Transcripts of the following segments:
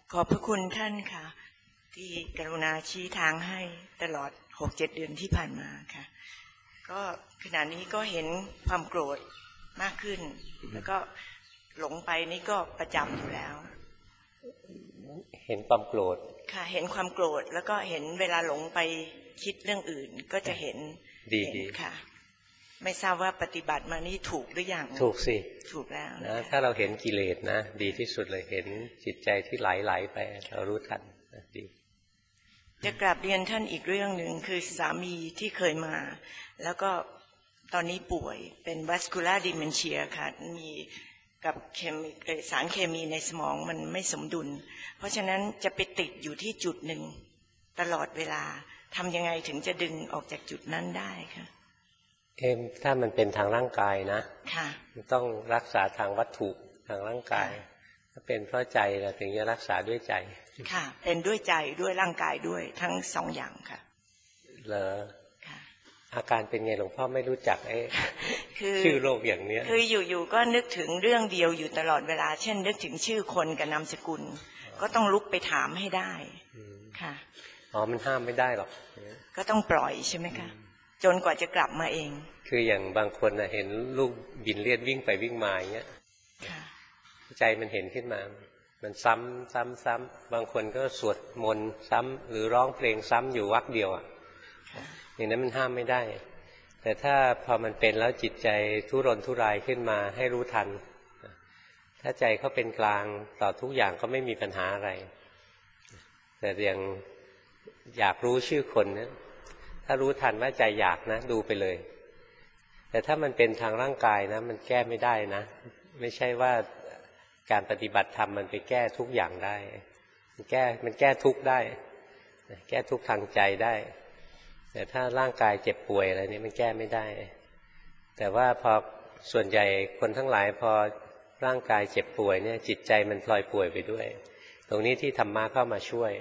ขอบพระคุณท่านค่ะที่กรุณาชี้ทางให้ตลอด 6-7 เดือนที่ผ่านมาค่ะก็ขณะนี้ก็เห็นความโกรธมากขึ้นแล้วก็หลงไปนี่ก็ประจำอยู่แล้วเห็นความโกรธค่ะเห็นความโกรธแล้วก็เห็นเวลาหลงไปคิดเรื่องอื่นก็จะเห็นดีค่ะไม่ทราบว่าปฏิบัติมานี่ถูกหรือยังถูกสิถูกแล้วนะถ้าเราเห็นกิเลสนะดีที่สุดเลยเห็นจิตใจที่ไหลไปเรารู้ทันดีจะกราบเรียนท่านอีกเรื่องหนึ่งคือสามีที่เคยมาแล้วก็ตอนนี้ป่วยเป็น vascular dementia ค่ะมีกับสารเคมีในสมองมันไม่สมดุลเพราะฉะนั้นจะไปติดอยู่ที่จุดหนึ่งตลอดเวลาทำยังไงถึงจะดึงออกจากจุดนั้นได้คะถ้ามันเป็นทางร่างกายนะค่ะต้องรักษาทางวัตถุทางร่างกายถ้าเป็นเพราะใจเราถึงจะรักษาด้วยใจค่ะเป็นด้วยใจด้วยร่างกายด้วยทั้งสองอย่างค่ะเหรออาการเป็นไงหลวงพ่อไม่รู้จักชื่อโรคอย่างเนี้ยคืออยู่ๆก็นึกถึงเรื่องเดียวอยู่ตลอดเวลาเช่นนึกถึงชื่อคนกับนามสกุลก็ต้องลุกไปถามให้ได้ค่ะมันห้ามไม่ได้หรอกก็ต้องปล่อยใช่ไหมคะจนกว่าจะกลับมาเองคืออย่างบางคนเห็นลูกบินเลียดวิ่งไปวิ่งมาอย่างเงี้ยใจมันเห็นขึ้นมามันซ้ำบางคนก็สวดมนต์ซ้ำหรือร้องเพลงซ้ำอยู่วรรคเดียวอย่างนั้นมันห้ามไม่ได้แต่ถ้าพอมันเป็นแล้วจิตใจทุรนทุรายขึ้นมาให้รู้ทันถ้าใจเขาเป็นกลางต่อทุกอย่างก็ไม่มีปัญหาอะไรแต่อย่างอยากรู้ชื่อคนเนี่ยถ้ารู้ทันว่าใจอยากนะดูไปเลยแต่ถ้ามันเป็นทางร่างกายนะมันแก้ไม่ได้นะไม่ใช่ว่าการปฏิบัติธรรมมันไปแก้ทุกอย่างได้มันแก้ทุกข์ได้แก้ทุกข์ทางใจได้แต่ถ้าร่างกายเจ็บป่วยอะไรนี้มันแก้ไม่ได้แต่ว่าพอส่วนใหญ่คนทั้งหลายพอร่างกายเจ็บป่วยเนี่ยจิตใจมันพลอยป่วยไปด้วยตรงนี้ที่ธรรมะเข้ามาช่วย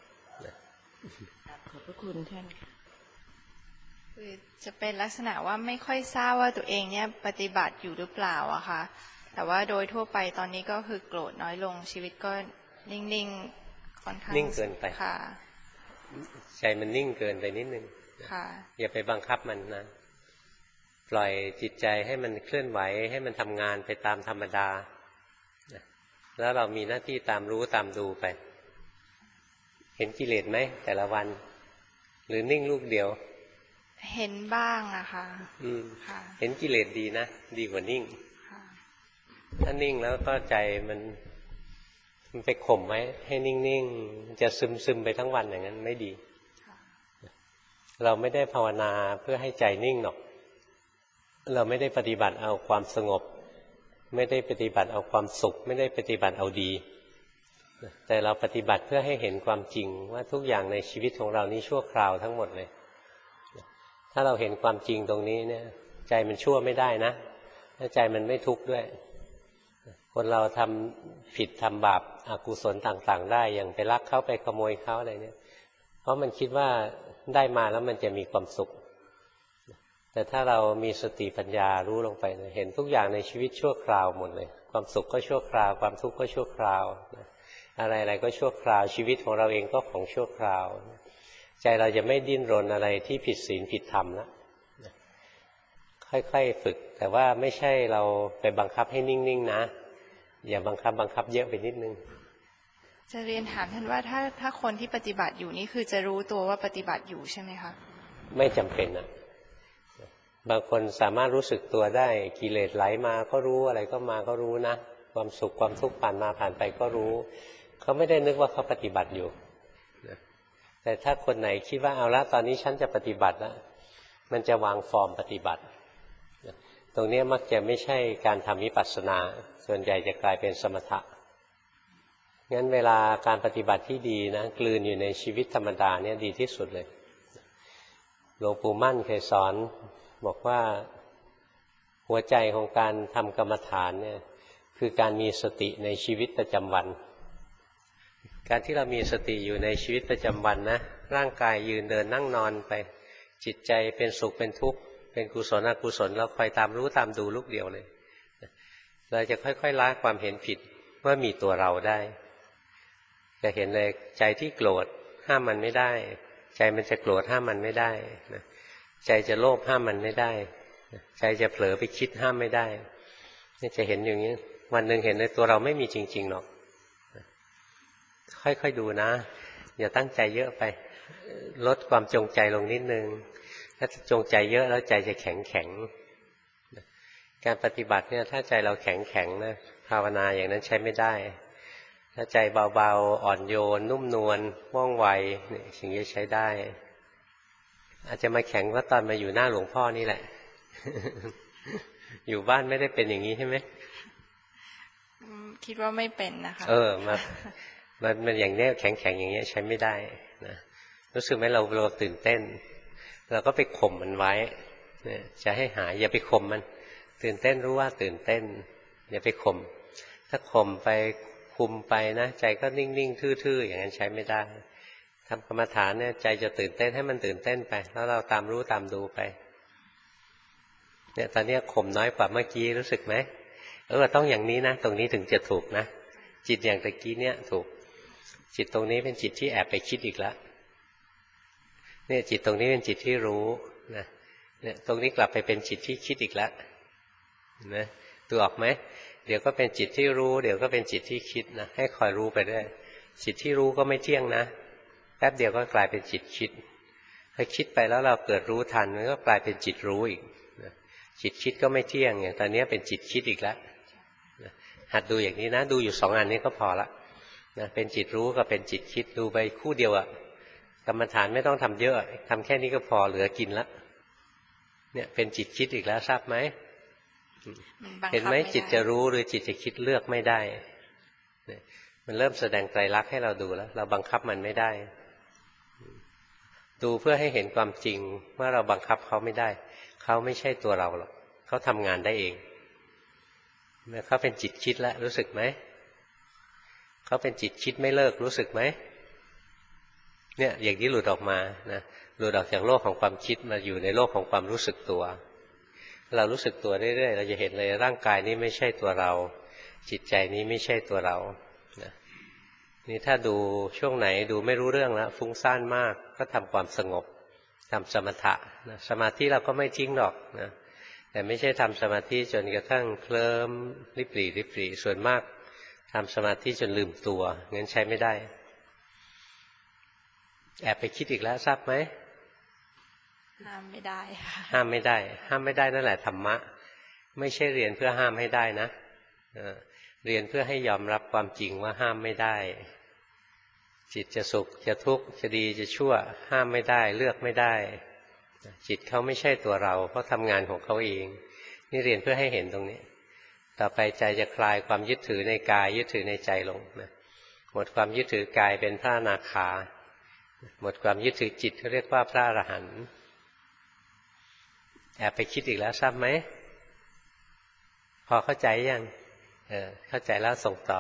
ขอบพระคุณท่านคือจะเป็นลักษณะว่าไม่ค่อยทราบว่าตัวเองเนี่ยปฏิบัติอยู่หรือเปล่าอะค่ะแต่ว่าโดยทั่วไปตอนนี้ก็คือโกรธน้อยลงชีวิตก็นิ่งๆค่อนข้างนิ่งเกินไปค่ะใจมันนิ่งเกินไปนิดนึงค่ะอย่าไปบังคับมันนะปล่อยจิตใจให้มันเคลื่อนไหวให้มันทำงานไปตามธรรมดาแล้วเรามีหน้าที่ตามรู้ตามดูไปเห็นกิเลสไหมแต่ละวันหรือนิ่งลูกเดียวเห็นบ้างนะคะเห็นกิเลสดีนะดีกว่านิ่งถ้านิ่งแล้วก็ใจมันไปข่มไว้ให้นิ่งๆจะซึมไปทั้งวันอย่างนั้นไม่ดีเราไม่ได้ภาวนาเพื่อให้ใจนิ่งหรอกเราไม่ได้ปฏิบัติเอาความสงบไม่ได้ปฏิบัติเอาความสุขไม่ได้ปฏิบัติเอาดีแต่เราปฏิบัติเพื่อให้เห็นความจริงว่าทุกอย่างในชีวิตของเรานี้ชั่วคราวทั้งหมดเลยถ้าเราเห็นความจริงตรงนี้เนี่ยใจมันชั่วไม่ได้นะถ้าใจมันไม่ทุกข์ด้วยคนเราทำผิดทำบาปอกุศลต่างๆได้อย่างไปลักเขาไปขโมยเขาอะไรเนี่ยเพราะมันคิดว่าได้มาแล้วมันจะมีความสุขแต่ถ้าเรามีสติปัญญารู้ลงไปเห็นทุกอย่างในชีวิตชั่วคราวหมดเลยความสุขก็ชั่วคราวความทุกข์ก็ชั่วคราวอะไรๆก็ชั่วคราวชีวิตของเราเองก็ของชั่วคราวใจเราจะไม่ดิ้นรนอะไรที่ผิดศีลผิดธรรมแล้วค่อยๆฝึกแต่ว่าไม่ใช่เราไปบังคับให้นิ่งๆนะอย่าบังคับเยอะไปนิดนึงจะเรียนถามท่านว่าถ้าคนที่ปฏิบัติอยู่นี่คือจะรู้ตัวว่าปฏิบัติอยู่ใช่ไหมคะไม่จำเป็นนะบางคนสามารถรู้สึกตัวได้กิเลสไหลมาก็รู้อะไรก็มาก็รู้นะความสุขความทุกข์ผ่านมาผ่านไปก็รู้เขาไม่ได้นึกว่าเขาปฏิบัติอยู่แต่ถ้าคนไหนคิดว่าเอาละตอนนี้ฉันจะปฏิบัติแล้วมันจะวางฟอร์มปฏิบัติตรงนี้มักจะไม่ใช่การทำวิปัสสนาส่วนใหญ่จะกลายเป็นสมถะงั้นเวลาการปฏิบัติที่ดีนะกลืนอยู่ในชีวิตธรรมดาเนี่ยดีที่สุดเลยหลวงปู่มั่นเคยสอนบอกว่าหัวใจของการทำกรรมฐานเนี่ยคือการมีสติในชีวิตประจำวันการที่เรามีสติอยู่ในชีวิตประจำวันนะร่างกายยืนเดินนั่งนอนไปจิตใจเป็นสุขเป็นทุกข์เป็นกุศลอกุศลเราคอยตามรู้ตามดูลูกเดียวเลยเราจะค่อยๆละความเห็นผิดว่ามีตัวเราได้จะเห็นเลยใจที่โกรธห้ามมันไม่ได้ใจมันจะโกรธห้ามมันไม่ได้นะใจจะโลภห้ามมันไม่ได้ใจจะเผลอไปคิดห้ามไม่ได้นี่จะเห็นอย่างนี้วันหนึ่งเห็นในตัวเราไม่มีจริงๆหรอกค่อยๆดูนะอย่าตั้งใจเยอะไปลดความจงใจลงนิดนึงถ้าจงใจเยอะแล้วใจจะแข็งการปฏิบัติเนี่ยถ้าใจเราแข็งนะภาวนาอย่างนั้นใช้ไม่ได้ถ้าใจเบาๆอ่อนโยนนุ่มนวลว่องไวเนี่ยสิ่งนี้ใช้ได้อาจจะมาแข็งว่าตอนมาอยู่หน้าหลวงพ่อนี่แหละ อยู่บ้านไม่ได้เป็นอย่างนี้ใช่ไหมคิดว่าไม่เป็นนะคะมันอย่างนี้แข็งอย่างเงี้ยใช้ไม่ได้นะรู้สึกไหมเราตื่นเต้นเราก็ไปข่มมันไว้จะให้หายอย่าไปข่มมันตื่นเต้นรู้ว่าตื่นเต้นอย่าไปข่มถ้าข่มไปคุมไปนะใจก็นิ่งๆทื่อๆอย่างนั้นใช้ไม่ได้ทำกรรมฐานเนี่ยใจจะตื่นเต้นให้มันตื่นเต้นไปแล้วเราตามรู้ตามดูไปเนี่ยตอนนี้ข่มน้อยกว่าเมื่อกี้รู้สึกไหมต้องอย่างนี้นะตรงนี้ถึงจะถูกนะจิตอย่างตะกี้เนี่ยถูกจิตตรงนี้เป็นจิตที่แอบไปคิดอีกแล้วเนี่ยจิตตรงนี้เป็นจิตที่รู้นะเนี่ยตรงนี้กลับไปเป็นจิตที่คิดอีกแล้วนะตัวออกไหมเดี๋ยวก็เป็นจิตที่รู้เดี๋ยวก็เป็นจิตที่คิดนะให้คอยรู้ไปด้วยจิตที่รู้ก็ไม่เที่ยงนะแป๊บเดียวก็กลายเป็นจิตคิดพอคิดไปแล้วเราเกิดรู้ทันมันก็กลายเป็นจิตรู้อีกนะจิตคิดก็ไม่เที่ยงอย่างตอนนี้เป็นจิตคิดอีกแล้วนะหัดดูอย่างนี้นะดูอยู่2 อันนี้ก็พอละนะเป็นจิตรู้กับเป็นจิตคิดดูไปคู่เดียวอะกรรมฐานไม่ต้องทำเยอะทำแค่นี้ก็พอเหลือกินละเนี่ยเป็นจิตคิดอีกแล้วทราบไหมเห็นไหมจิตจะรู้หรือจิตจะคิดเลือกไม่ได้มันเริ่มแสดงไตรลักษณ์ให้เราดูแล้วเราบังคับมันไม่ได้ดูเพื่อให้เห็นความจริงว่าเราบังคับเขาไม่ได้เขาไม่ใช่ตัวเราหรอกเขาทำงานได้เองเขาเป็นจิตคิดแล้วรู้สึกไหมเขาเป็นจิตคิดไม่เลิกรู้สึกไหมเนี่ยอย่างนี้หลุดออกมานะหลุดออกจากโลกของความคิดมาอยู่ในโลกของความรู้สึกตัวเรารู้สึกตัวเรื่อยๆเราจะเห็นเลยร่างกายนี้ไม่ใช่ตัวเราจิตใจนี้ไม่ใช่ตัวเรานะนี่ถ้าดูช่วงไหนดูไม่รู้เรื่องแล้วฟุ้งซ่านมากก็ทำความสงบทำสมถะนะสมาธิเราก็ไม่ทิ้งหรอกนะแต่ไม่ใช่ทำสมาธิจนกระทั่งเคลิ้มริบหรี่ส่วนมากทำสมาธิจนลืมตัวงั้นใช้ไม่ได้แอบไปคิดอีกแล้วทราบไหมห้ามไม่ได้ค่ะห้ามไม่ได้นั่นแหละธรรมะไม่ใช่เรียนเพื่อห้ามให้ได้นะเรียนเพื่อให้ยอมรับความจริงว่าห้ามไม่ได้จิตจะสุขจะทุกข์จะดีจะชั่วห้ามไม่ได้เลือกไม่ได้จิตเขาไม่ใช่ตัวเราเพราะทำงานของเขาเองนี่เรียนเพื่อให้เห็นตรงนี้ต่อไปใจจะคลายความยึดถือในกายยึดถือในใจลงนะหมดความยึดถือกายเป็นพระอนาคาหมดความยึดถือจิตเขาเรียกว่าพระอรหันต์แอบไปคิดอีกแล้วทราบไหมพอเข้าใจยังเข้าใจแล้วส่งต่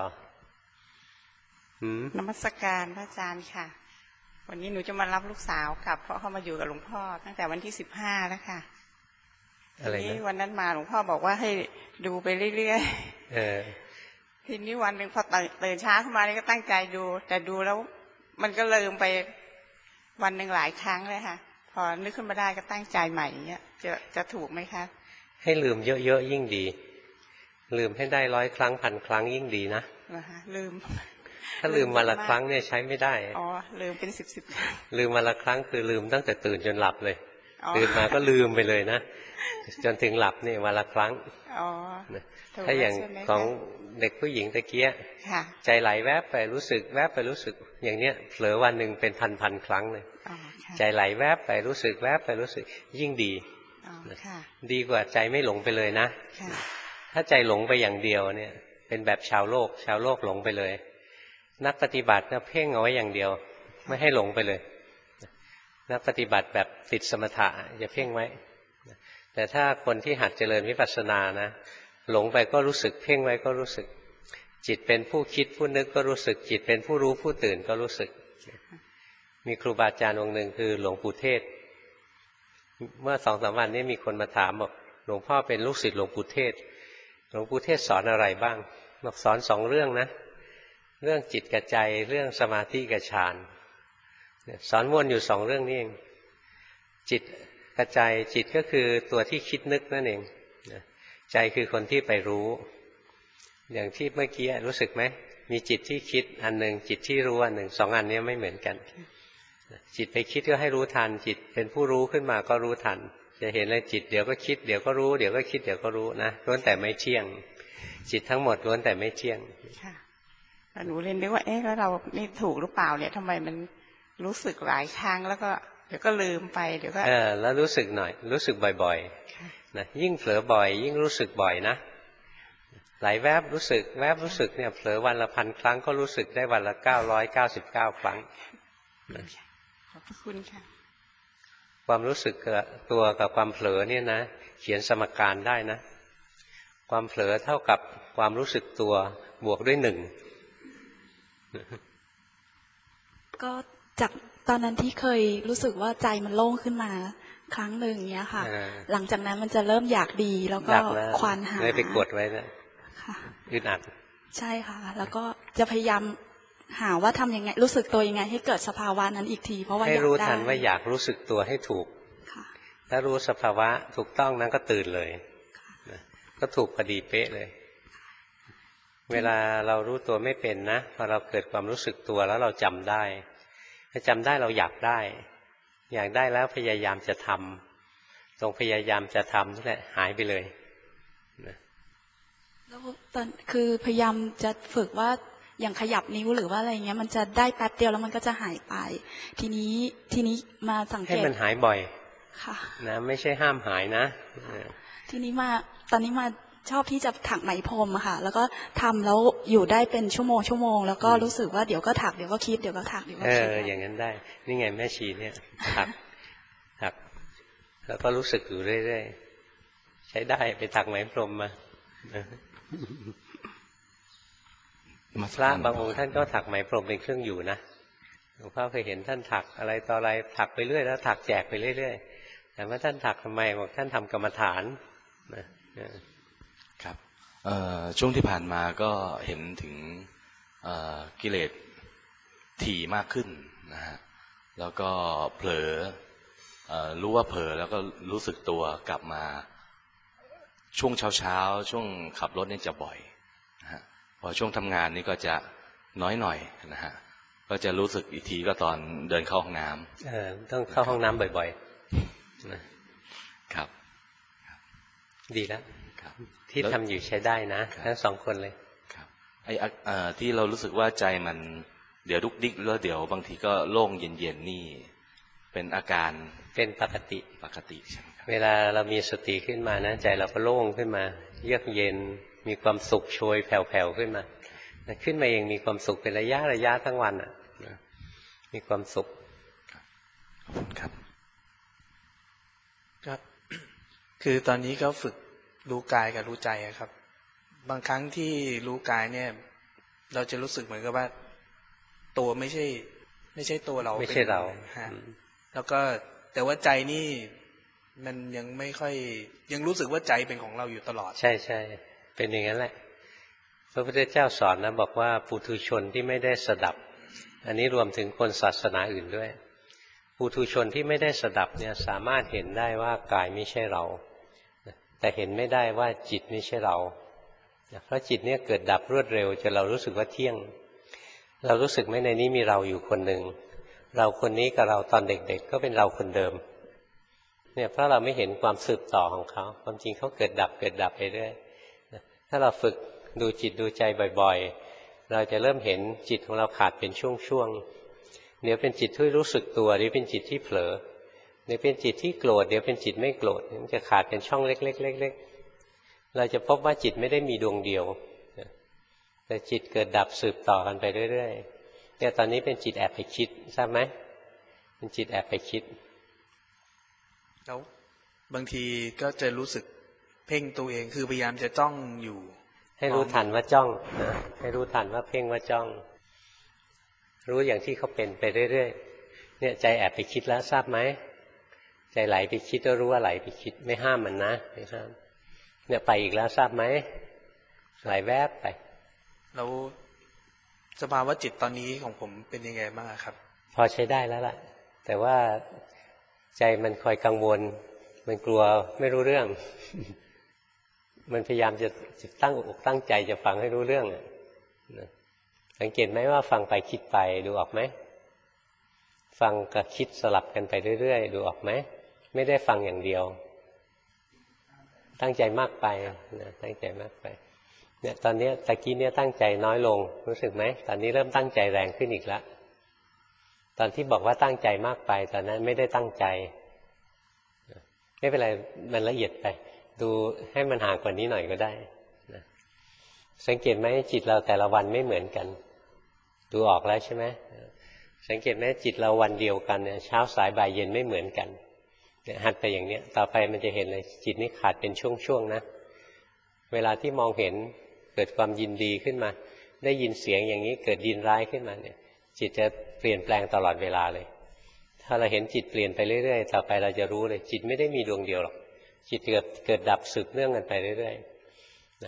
อนมัสการพระอาจารย์ค่ะวันนี้หนูจะมารับลูกสาวกลับเพราะเขามาอยู่กับหลวงพ่อตั้งแต่วันที่15แล้วค่ะทีนี้วันนั้นมาหลวงพ่อบอกว่าให้ดูไปเรื่อยๆทีนี้วันหนึ่งพอตื่นเช้าขึ้นมานี่ก็ตั้งใจดูแต่ดูแล้วมันก็ลืมไปวันหนึ่งหลายครั้งเลยค่ะพอนึกขึ้นมาได้ก็ตั้งใจใหม่เนี่ยจะถูกไหมคะให้ลืมเยอะๆยิ่งดีลืมให้ได้100 ครั้ง1,000 ครั้งยิ่งดีนะลืมถ้าลืมวันละครั้งเนี่ยใช้ไม่ได้อ๋อลืมเป็น10 ครั้งลืมวันละครั้งคือลืมตั้งแต่ตื่นจนหลับเลยตื่นมาก็ลืมไปเลยนะจนถึงหลับนี่วันละครั้งถ้าอย่างของเด็กผู้หญิงตะเกียใจไหลแวบไปรู้สึกแวบไปรู้สึกอย่างเนี้ยเผลอวันหนึ่งเป็นพันครั้งเลยใจไหลแวบไปรู้สึกแวบไปรู้สึกยิ่งดีดีกว่าใจไม่หลงไปเลยนะถ้าใจหลงไปอย่างเดียวเนี่ยเป็นแบบชาวโลกหลงไปเลยนักปฏิบัติเนี่ยเพ่งเอาไว้อย่างเดียวไม่ให้หลงไปเลยนักปฏิบัติแบบติดสมถะอย่าเพ่งไว้แต่ถ้าคนที่หัดเจริญวิปัสสนานะหลงไปก็รู้สึกเพ่งไว้ก็รู้สึกจิตเป็นผู้คิดผู้นึกก็รู้สึกจิตเป็นผู้รู้ผู้ตื่นก็รู้สึกมีครูบาอาจารย์องค์หนึ่งคือหลวงปู่เทศเมื่อ2-3 วันนี้มีคนมาถามบอกหลวงพ่อเป็นลูกศิษย์หลวงปู่เทศหลวงปู่เทศสอนอะไรบ้างบอกสอน2 เรื่องนะเรื่องจิตกับใจเรื่องสมาธิกับฌานสอนวนอยู่2เรื่องนี้เองจิตกับใจจิตก็คือตัวที่คิดนึกนั่นเองใจคือคนที่ไปรู้อย่างที่เมื่อกี้รู้สึกไหมมีจิตที่คิดอันหนึ่งจิตที่รู้อันหนึ่ง2อันนี้ไม่เหมือนกันจิตไปคิดก็ให้รู้ทันจิตเป็นผู้รู้ขึ้นมาก็รู้ทันจะเห็นเลยจิตเดี๋ยวก็คิดเดี๋ยวก็รู้เดี๋ยวก็คิดเดี๋ยวก็รู้นะล้วนแต่ไม่เที่ยงจิตทั้งหมดล้วนแต่ไม่เที่ยงค่ะหนูเรียนนึกว่าแล้วเรานี่ถูกหรือเปล่าเนี่ยทำไมมันรู้สึกหลายครั้งแล้วก็เดี๋ยวก็ลืมไปเดี๋ยวก็แล้วรู้สึกหน่อยรู้สึกบ่อยๆนะยิ่งเผลอบ่อยยิ่งรู้สึกบ่อยนะหลายแวบรู้สึกแวบรู้สึกเนี่ยเผลอวันละ1,000 ครั้งก็รู้สึกได้วันละ999 ครั้งขอบคุณค่ะความรู้สึกตัวกับความเผลอเนี่ยนะเขียนสมการได้นะความเผลอเท่ากับความรู้สึกตัวบวกด้วย1 ก็จากตอนนั้นที่เคยรู้สึกว่าใจมันโล่งขึ้นมาครั้งหนึ่งเนี้ยค่ะหลังจากนั้นมันจะเริ่มอยากดีแล้วก็ควานหาเลยไปกดไว้นะอึดอัดใช่ค่ะแล้วก็จะพยายามหาว่าทำยังไงรู้สึกตัวยังไงให้เกิดสภาวะนั้นอีกทีเพราะว่าให้รู้ทันว่าอยากรู้สึกตัวให้ถูกถ้ารู้สภาวะถูกต้องนั้นก็ตื่นเลยก็ถูกพอดีเป๊ะเลยเวลาเรารู้ตัวไม่เป็นนะพอเราเกิดความรู้สึกตัวแล้วเราจำได้ถ้าจำได้เราอยากได้แล้วพยายามจะทำตรงพยายามจะทำนั่นแหละหายไปเลยแล้วตอนคือพยายามจะฝึกว่าอย่างขยับนิ้วหรือว่าอะไรเงี้ยมันจะได้แป๊บเดียวแล้วมันก็จะหายไปทีนี้มาสังเกตให้มันหายบ่อยค่ะนะไม่ใช่ห้ามหายนะทีนี้มาตอนนี้มาชอบที่จะถักไหมพรมค่ะแล้วก็ทำแล้วอยู่ได้เป็นชั่วโมงแล้วก็รู้สึกว่าเดี๋ยวก็ถักเดี๋ยวก็คิดเดี๋ยวก็ถักเดี๋ยวก็คิดอย่างนั้นได้นี่ไงแม่ชีเนี่ยถักแล้วก็รู้สึกอยู่เรื่อยๆใช้ได้ไปถักไหมพรมมาพระบางองค์ท่านก็ถักไหมพรมเป็นเครื่องอยู่นะหลวงพ่อเคยเห็นท่านถักอะไรต่ออะไรถักไปเรื่อยแล้วถักแจกไปเรื่อยๆแต่ว่าท่านถักทำไมบอกท่านทำกรรมฐานครับช่วงที่ผ่านมาก็เห็นถึงกิเลสถี่มากขึ้นนะฮะแล้วก็เผลอรู้ว่าเผลอแล้วก็รู้สึกตัวกลับมาช่วงเช้าช่วงขับรถนี่จะบ่อยนะฮะพอช่วงทำงานนี่ก็จะน้อยหน่อยนะฮะก็จะรู้สึกอีกทีก็ตอนเดินเข้าห้องน้ำต้องเข้าห้องน้ำบ่อยๆครับดีแล้วที่ทำอยู่ใช้ได้นะทั้ง2 คนเลยครับที่เรารู้สึกว่าใจมันเดี๋ยวดุกดิกแล้วเดี๋ยวบางทีก็โล่งเย็นๆนี่เป็นอาการเป็นปกติใช่ไหมครับเวลาเรามีสติขึ้นมานะใจเราก็โล่งขึ้นมาเยือกเย็นมีความสุขโชยแผ่วๆขึ้นมาขึ้นมาเองมีความสุขเป็นระยะทั้งวันมีความสุขขอบคุณครับครับคือตอนนี้ก็ฝึกรู้กายกับรู้ใจครับบางครั้งที่รู้กายเนี่ยเราจะรู้สึกเหมือนกับว่าตัวไม่ใช่ตัวเราไม่ใช่เราแล้วก็แต่ว่าใจนี่มันยังไม่ค่อยยังรู้สึกว่าใจเป็นของเราอยู่ตลอดใช่เป็นอย่างนั้นแหละพระพุทธเจ้าสอนนะบอกว่าปุถุชนที่ไม่ได้สดับอันนี้รวมถึงคนศาสนาอื่นด้วยปุถุชนที่ไม่ได้สดับเนี่ยสามารถเห็นได้ว่ากายไม่ใช่เราแต่เห็นไม่ได้ว่าจิตไม่ใช่เราเพราะจิตเนี่ยเกิดดับรวดเร็วจนเรารู้สึกว่าเที่ยงเรารู้สึกไหมในนี้มีเราอยู่คนหนึ่งเราคนนี้กับเราตอนเด็กๆก็เป็นเราคนเดิมเนี่ยเพราะเราไม่เห็นความสืบต่อของเขาความจริงเขาเกิดดับไปเรื่อยถ้าเราฝึกดูจิตดูใจบ่อยๆเราจะเริ่มเห็นจิตของเราขาดเป็นช่วงๆเดี๋ยวเป็นจิตที่รู้สึกตัวเดี๋ยวเป็นจิตที่เผลอเดี๋ยวเป็นจิตที่โกรธเดี๋ยวเป็นจิตไม่โกรธมันจะขาดเป็นช่องเล็กๆๆเราจะพบว่าจิตไม่ได้มีดวงเดียวแต่จิตเกิดดับสืบต่อกันไปเรื่อยๆเนี่ยตอนนี้เป็นจิตแอบไปคิดทราบไหมเป็นจิตแอบไปคิดแล้วบางทีก็จะรู้สึกเพ่งตัวเองคือพยายามจะจ้องอยู่ให้รู้ทันว่าจ้องให้รู้ทันว่าเพ่งว่าจ้องรู้อย่างที่เขาเป็นไปเรื่อยๆเนี่ยใจแอบไปคิดแล้วทราบไหมใจไหลไปคิดก็รู้ว่าไหลไปคิดไม่ห้ามมันนะไม่ห้ามเนี่ยไปอีกแล้วทราบไหมไหลแวบไปแล้วสภาวะจิตตอนนี้ของผมเป็นยังไงบ้างครับพอใช้ได้แล้วล่ะแต่ว่าใจมันคอยกังวลมันกลัวไม่รู้เรื่อง มันพยายามจะตั้งอกตั้งใจจะฟังให้รู้เรื่องสังเกตไหมว่าฟังไปคิดไปดูออกไหมฟังกับคิดสลับกันไปเรื่อยๆดูออกไหมไม่ได้ฟังอย่างเดียวตั้งใจมากไปนะตั้งใจมากไปเนี่ยตอนนี้ตะกี้เนี่ยตั้งใจน้อยลงรู้สึกไหมตอนนี้เริ่มตั้งใจแรงขึ้นอีกแล้วตอนที่บอกว่าตั้งใจมากไปตอนนั้นไม่ได้ตั้งใจไม่เป็นไรมันละเอียดไปดูให้มันห่างกว่านี้หน่อยก็ได้นะสังเกตไหมจิตเราแต่ละวันไม่เหมือนกันดูออกแล้วใช่ไหมสังเกตไหมจิตเราวันเดียวกันเนี่ยเช้าสายบ่ายเย็นไม่เหมือนกันเนี่ยหัดไปอย่างเนี้ยต่อไปมันจะเห็นเลยจิตนี้ขาดเป็นช่วงๆนะเวลาที่มองเห็นเกิดความยินดีขึ้นมาได้ยินเสียงอย่างนี้เกิดยินร้ายขึ้นมาเนี่ยจิตจะเปลี่ยนแปลงตลอดเวลาเลยถ้าเราเห็นจิตเปลี่ยนไปเรื่อยๆต่อไปเราจะรู้เลยจิตไม่ได้มีดวงเดียวหรอกจิตเกิดดับสืบเนื่องกันไปเรื่อยๆนะ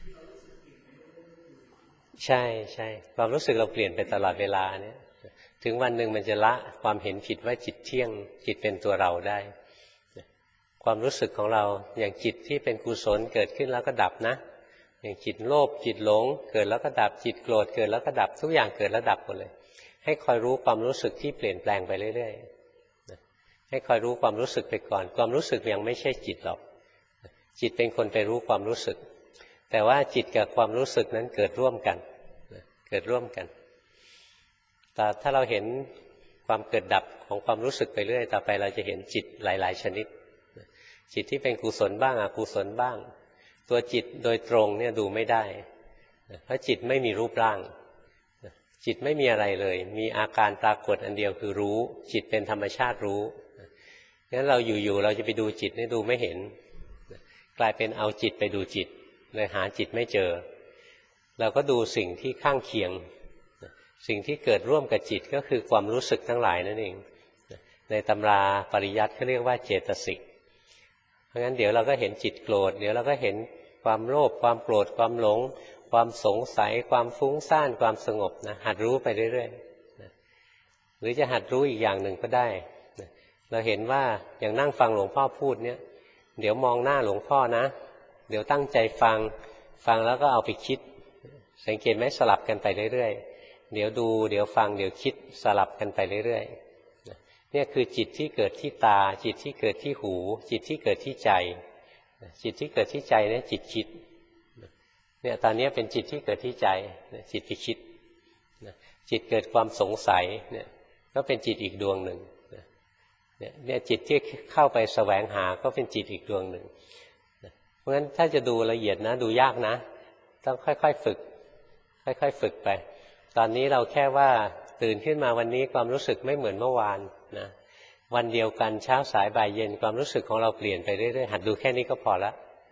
ใช่ใช่ความรู้สึกเราเปลี่ยนไปตลอดเวลาเนี่ยถึงวันหนึ่งมันจะละความเห็นผิดว่าจิตเที่ยงจิตเป็นตัวเราได้ความรู้สึกของเราอย่างจิตที่เป็นกุศลเกิดขึ้นแล้วก็ดับนะอย่างจิตโลภจิตหลงเกิดแล้วก็ดับจิตโกรธเกิดแล้วก็ดับทุกอย่างเกิดแล้วดับหมดเลยให้คอยรู้ความรู้สึกที่เปลี่ยนแปลงไปเรื่อยๆให้คอยรู้ความรู้สึกไปก่อนความรู้สึกยังไม่ใช่จิตหรอกจิตเป็นคนไปรู้ความรู้สึกแต่ว่าจิตกับความรู้สึกนั้นเกิดร่วมกันเกิดร่วมกันแต่ถ้าเราเห็นความเกิดดับของความรู้สึกไปเรื่อยต่อไปเราจะเห็นจิตหลายๆชนิดจิตที่เป็นกุศลบ้างอกุศลบ้างตัวจิตโดยตรงเนี่ยดูไม่ได้เพราะจิตไม่มีรูปร่างจิตไม่มีอะไรเลยมีอาการปรากฏอันเดียวคือรู้จิตเป็นธรรมชาติรู้งั้นเราอยู่ๆเราจะไปดูจิตนี่ดูไม่เห็นกลายเป็นเอาจิตไปดูจิตเลยหาจิตไม่เจอเราก็ดูสิ่งที่ข้างเคียงสิ่งที่เกิดร่วมกับจิตก็คือความรู้สึกทั้งหลายนั่นเองในตำราปริยัติเขาเรียกว่าเจตสิกเพราะงั้นเดี๋ยวเราก็เห็นจิตโกรธเดี๋ยวเราก็เห็นความโลภความโกรธความหลงความสงสัยความฟุ้งซ่านความสงบนะหัดรู้ไปเรื่อยๆนะหรือจะหัดรู้อีกอย่างหนึ่งก็ได้นะเราเห็นว่าอย่างนั่งฟังหลวงพ่อพูดเนี่ยเดี๋ยวมองหน้าหลวงพ่อนะเดี๋ยวตั้งใจฟังแล้วก็เอาไปคิดสังเกตไหมสลับกันไปเรื่อยๆเดี๋ยวดูเดี๋ยวฟังเดี๋ยวคิดสลับกันไปเรื่อยๆเนี่ยคือจิตที่เกิดที่ตาจิตที่เกิดที่หูจิตที่เกิดที่ใจจิตที่เกิดที่ใจเนี่ยจิตคิดเนี่ยตอนนี้เป็นจิตที่เกิดที่ใจจิตที่คิดจิตเกิดความสงสัยเนี่ยก็เป็นจิตอีกดวงหนึ่งเนี่ยจิตที่เข้าไปแสวงหาก็เป็นจิตอีกดวงหนึ่งเพราะฉะนั้นถ้าจะดูละเอียดนะดูยากนะต้องค่อยๆฝึกค่อยๆฝึกไปตอนนี้เราแค่ว่าตื่นขึ้นมาวันนี้ความรู้สึกไม่เหมือนเมื่อวานนะวันเดียวกันเช้าสายบ่ายเย็นความรู้สึกของเราเปลี่ยนไปเรื่อยๆหัดดูแค่นี้ก็พอละ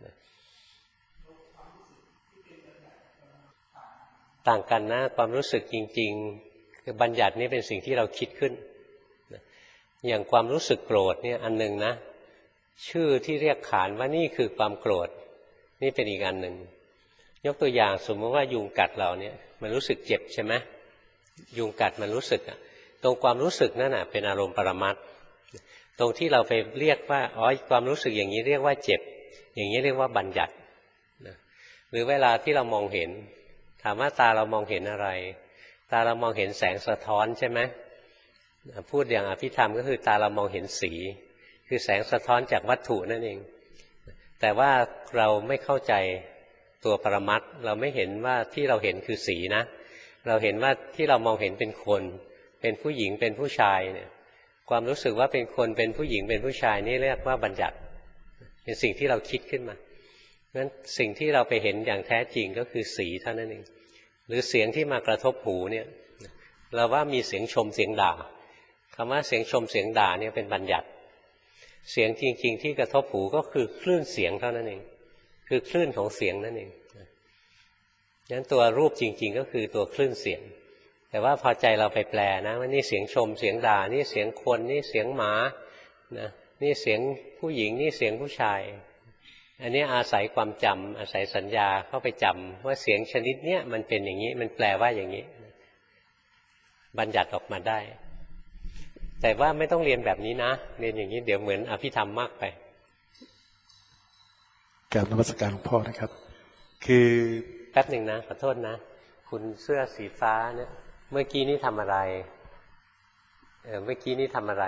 ต่างกันนะความรู้สึกจริงๆคือบัญญัตินี่เป็นสิ่งที่เราคิดขึ้นอย่างความรู้สึกโกรธเนี่ยอันหนึ่งนะชื่อที่เรียกขานว่านี่คือความโกรธนี่เป็นอีกอันหนึ่งยกตัวอย่างสมมติว่ายุงกัดเราเนี่ยมันรู้สึกเจ็บใช่ไหมยุงกัดมันรู้สึกอ่ะตรงความรู้สึกนั่นน่ะเป็นอารมณ์ปรมัตถ์ตรงที่เราไปเรียกว่าอ๋อความรู้สึกอย่างนี้เรียกว่าเจ็บอย่างนี้เรียกว่าบัญญัติหรือเวลาที่เรามองเห็นถามว่าตาเรามองเห็นอะไรตาเรามองเห็นแสงสะท้อนใช่ไหมพูดอย่างอภิธรรมก็คือตาเรามองเห็นสีคือแสงสะท้อนจากวัตถุนั่นเองแต่ว่าเราไม่เข้าใจตัวปรมัตถ์เราไม่เห็นว่าที่เราเห็นคือสีนะเราเห็นว่าที่เรามองเห็นเป็นคนเป็นผู้หญิงเป็นผู้ชายเนี่ยความรู้สึกว่าเป็นคนเป็นผู้หญิงเป็นผู้ชายนี่เรียกว่าบัญญัติเป็นสิ่งที่เราคิดขึ้นมางั้นสิ่งที่เราไปเห็นอย่างแท้จริงก็คือสีเท่านั้นเองหรือเสียงที่มากระทบหูเนี่ยเราว่ามีเสียงชมเสียงด่าคำว่าเสียงชมเสียงด่าเนี่ยเป็นบัญญัติเสียงจริงๆที่กระทบหูก็คือคลื่นเสียงเท่านั้นเองคือคลื่นของเสียงนั่นเองงั้นตัวรูปจริงๆก็คือตัวคลื่นเสียงแต่ว่าพอใจเราไปแปลนะว่านี่เสียงชมเสียงด่านี่เสียงคนนี่เสียงหมานะนี่เสียงผู้หญิงนี่เสียงผู้ชายอันนี้อาศัยความจำอาศัยสัญญาเข้าไปจำว่าเสียงชนิดเนี้ยมันเป็นอย่างนี้มันแปลว่าอย่างนี้บัญญัติออกมาได้แต่ว่าไม่ต้องเรียนแบบนี้นะเรียนอย่างนี้เดี๋ยวเหมือนอภิธรรมมากไปกราบนมัสการหลวงพ่อนะครับคือแป๊บหนึ่งนะขอโทษนะคุณเสื้อสีฟ้าเนี่ยเมื่อกี้นี้ทำอะไรเมื่อกี้นี้ทำอะไร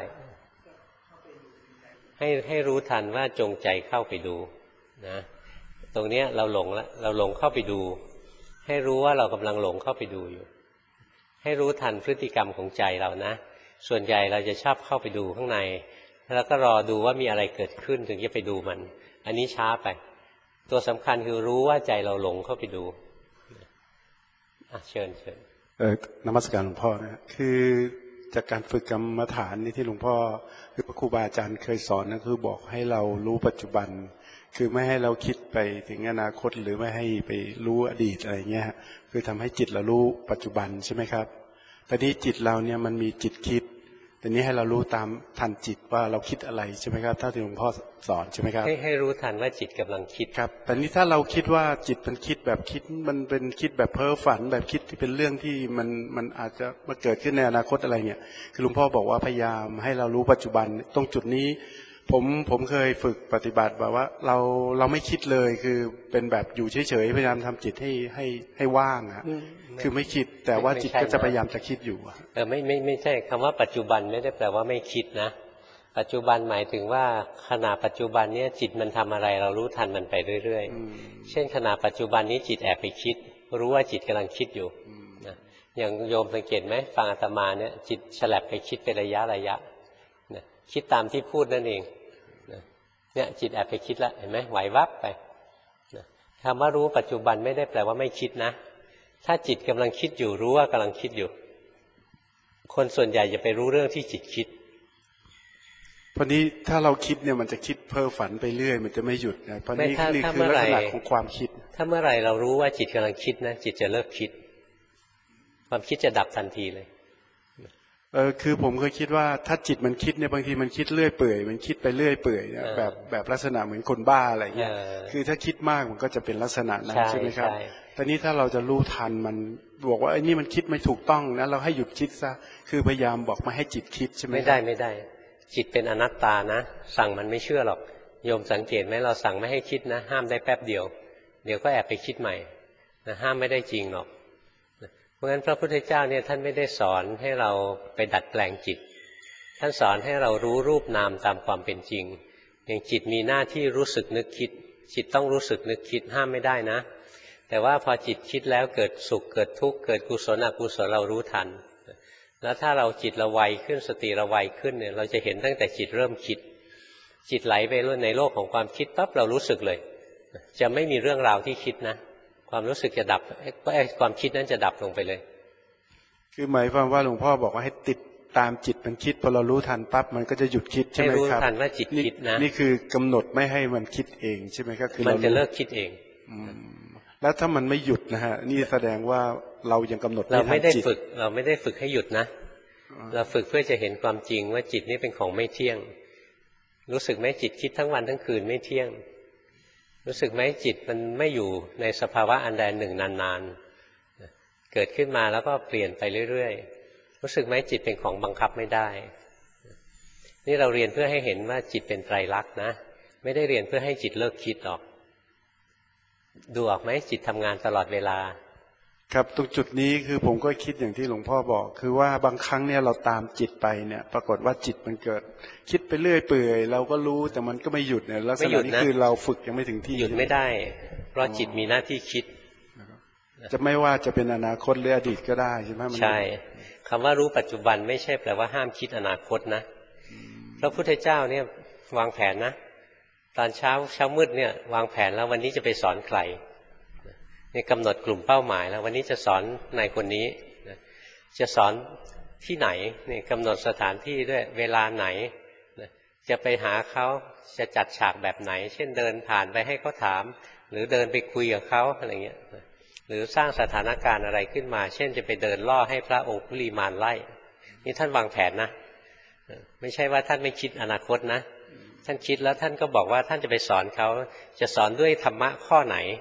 ให้รู้ทันว่าจงใจเข้าไปดูนะตรงเนี้ยเราหลงแล้วเราหลงเข้าไปดูให้รู้ว่าเรากำลังหลงเข้าไปดูอยู่ให้รู้ทันพฤติกรรมของใจเรานะส่วนใหญ่เราจะชอบเข้าไปดูข้างในแล้วก็รอดูว่ามีอะไรเกิดขึ้นถึงจะไปดูมันอันนี้ช้าไปตัวสำคัญคือรู้ว่าใจเราหลงเข้าไปดูเชิญนมัสการหลวงพ่อนะคือจากการฝึกกรรมฐานนี่ที่หลวงพ่อคือพระครูบาอาจารย์เคยสอนนะคือบอกให้เรารู้ปัจจุบันคือไม่ให้เราคิดไปถึงอนาคตหรือไม่ให้ไปรู้อดีตอะไรเงี้ยคือทำให้จิตเรารู้ปัจจุบันใช่ไหมครับแต่นี้จิตเราเนี่ยมันมีจิตคิดแต่นี้ให้เรารู้ตามทันจิตว่าเราคิดอะไรใช่ไหมครับถ้าที่หลวงพ่อสอนใช่ไหมครับให้รู้ทันว่าจิตกำลังคิดครับแต่นี้ถ้าเราคิดว่าจิตมันคิดแบบคิดมันเป็นคิดแบบเพ้อฝันแบบคิดที่เป็นเรื่องที่มันอาจจะมาเกิดขึ้นในอนาคตอะไรเนี่ยคือหลวงพ่อบอกว่าพยายามให้เรารู้ปัจจุบันตรงจุดนี้ผมเคยฝึกปฏิบัติแบบว่าเราไม่คิดเลยคือเป็นแบบอยู่เฉยๆพยายามทำจิตให้ว่างอะคือไม่คิดแต่ว่าจิตก็จะพยายามจะคิดอยู่ไม่ใช่คำว่าปัจจุบันไม่ได้แปลว่าไม่คิดนะปัจจุบันหมายถึงว่าขณะปัจจุบันนี้จิตมันทำอะไรเรารู้ทันมันไปเรื่อยๆเช่นขณะปัจจุบันนี้จิตแอบไปคิดรู้ว่าจิตกำลังคิดอยู่นะอย่างโยมสังเกตไหมฟังอาตมาเนี่ยจิตฉลับไปคิดเป็นระยะนะคิดตามที่พูดนั่นเองเนี่ยจิตแอบไปคิดแล้วเห็นไหมไหววับไปคำว่ารู้ปัจจุบันไม่ได้แปลว่าไม่คิดนะถ้าจิตกำลังคิดอยู่รู้ว่ากำลังคิดอยู่คนส่วนใหญ่จะไปรู้เรื่องที่จิตคิดเพราะนี้ถ้าเราคิดเนี่ยมันจะคิดเพ้อฝันไปเรื่อยมันจะไม่หยุดนะเพราะนี่คือลักษณะของความคิดถ้าเมื่อไหร่เรารู้ว่าจิตกำลังคิดนะจิตจะเลิกคิดความคิดจะดับทันทีเลยคือผมเคยคิดว่าถ้าจิตมันคิดเนี่ยบางทีมันคิดเรื่อยเปื่อยมันคิดไปเรื่อยเปื่อยแบบลักษณะเหมือนคนบ้าอะไรเงี้ยคือถ้าคิดมากมันก็จะเป็นลักษณะนั้นใช่ไหมครับแต่นี้ถ้าเราจะรู้ทันมันบอกว่าไอ้นี่มันคิดไม่ถูกต้องนะเราให้หยุดคิดซะคือพยายามบอกไม่ให้จิตคิดใช่ไหมไม่ได้จิตเป็นอนัตตานะสั่งมันไม่เชื่อหรอกโยมสังเกตไหมเราสั่งไม่ให้คิดนะห้ามได้แป๊บเดียวเดี๋ยวก็แอบไปคิดใหม่นะห้ามไม่ได้จริงหรอกเพราะฉะนั้นพระพุทธเจ้าเนี่ยท่านไม่ได้สอนให้เราไปดัดแปลงจิตท่านสอนให้เรารู้รูปนามตามความเป็นจริงอย่างจิตมีหน้าที่รู้สึกนึกคิดจิตต้องรู้สึกนึกคิดห้ามไม่ได้นะแต่ว่าพอจิตคิดแล้วเกิดสุขเกิดทุกข์เกิดกุศลอกุศลเรารู้ทันแล้วถ้าเราจิตเราไวขึ้นสติเราไวขึ้นเนี่ยเราจะเห็นตั้งแต่จิตเริ่มคิดจิตไหลไปในโลกของความคิดปั๊บเรารู้สึกเลยจะไม่มีเรื่องราวที่คิดนะความรู้สึกจะดับความคิดนั้นจะดับลงไปเลยคือหมายความว่าหลวงพ่อบอกว่าให้ติดตามจิตมันคิดพอเรารู้ทันปั๊บมันก็จะหยุดคิดใช่ไหมครับให้รู้ทันว่าจิตคิดนะนี่คือกำหนดไม่ให้มันคิดเองใช่ไหมครับคือมันจะเลิกคิดเองแล้วถ้ามันไม่หยุดนะฮะนี่แสดงว่าเรายังกำหนดเราไม่ได้ฝึกเราไม่ได้ฝึกให้หยุดนะเราฝึกเพื่อจะเห็นความจริงว่าจิตนี่เป็นของไม่เที่ยงรู้สึกไหมจิตคิดทั้งวันทั้งคืนไม่เที่ยงรู้สึกไหมจิตมันไม่อยู่ในสภาวะอันใดหนึ่งนานๆเกิดขึ้นมาแล้วก็เปลี่ยนไปเรื่อยๆรู้สึกไหมจิตเป็นของบังคับไม่ได้นี่เราเรียนเพื่อให้เห็นว่าจิตเป็นไตรลักษณ์นะไม่ได้เรียนเพื่อให้จิตเลิกคิดหรอกดูออกไหมจิตทำงานตลอดเวลาครับตรงจุดนี้คือผมก็คิดอย่างที่หลวงพ่อบอกคือว่าบางครั้งเนี่ยเราตามจิตไปเนี่ยปรากฏว่าจิตมันเกิดคิดไปเรื่อยเปื่อยเราก็รู้แต่มันก็ไม่หยุดเนี่ยลักษณะนี้คือเราฝึกยังไม่ถึงที่หยุดไม่ได้เพราะจิตมีหน้าที่คิดจะไม่ว่าจะเป็นอนาคตหรืออดีตก็ได้ใช่ไหมใช่คำว่ารู้ปัจจุบันไม่ใช่แปลว่าห้ามคิดอนาคตนะพระพุทธเจ้าเนี่ยวางแผนนะตอนเช้ามืดเนี่ยวางแผนแล้ววันนี้จะไปสอนใครนี่กำหนดกลุ่มเป้าหมายแล้ววันนี้จะสอนนายคนนี้จะสอนที่ไหนนี่กำหนดสถานที่ด้วยเวลาไหนจะไปหาเขาจะจัดฉากแบบไหนเช่นเดินผ่านไปให้เขาถามหรือเดินไปคุยกับเขาอะไรเงี้ยหรือสร้างสถานการณ์อะไรขึ้นมาเช่นจะไปเดินล่อให้พระองคุลิมานไล่นี่ท่านวางแผนนะไม่ใช่ว่าท่านไม่คิดอนาคตนะท่านคิดแล้วท่านก็บอกว่าท่านจะไปสอนเขาจะสอนด้วยธรรมะข้อไหน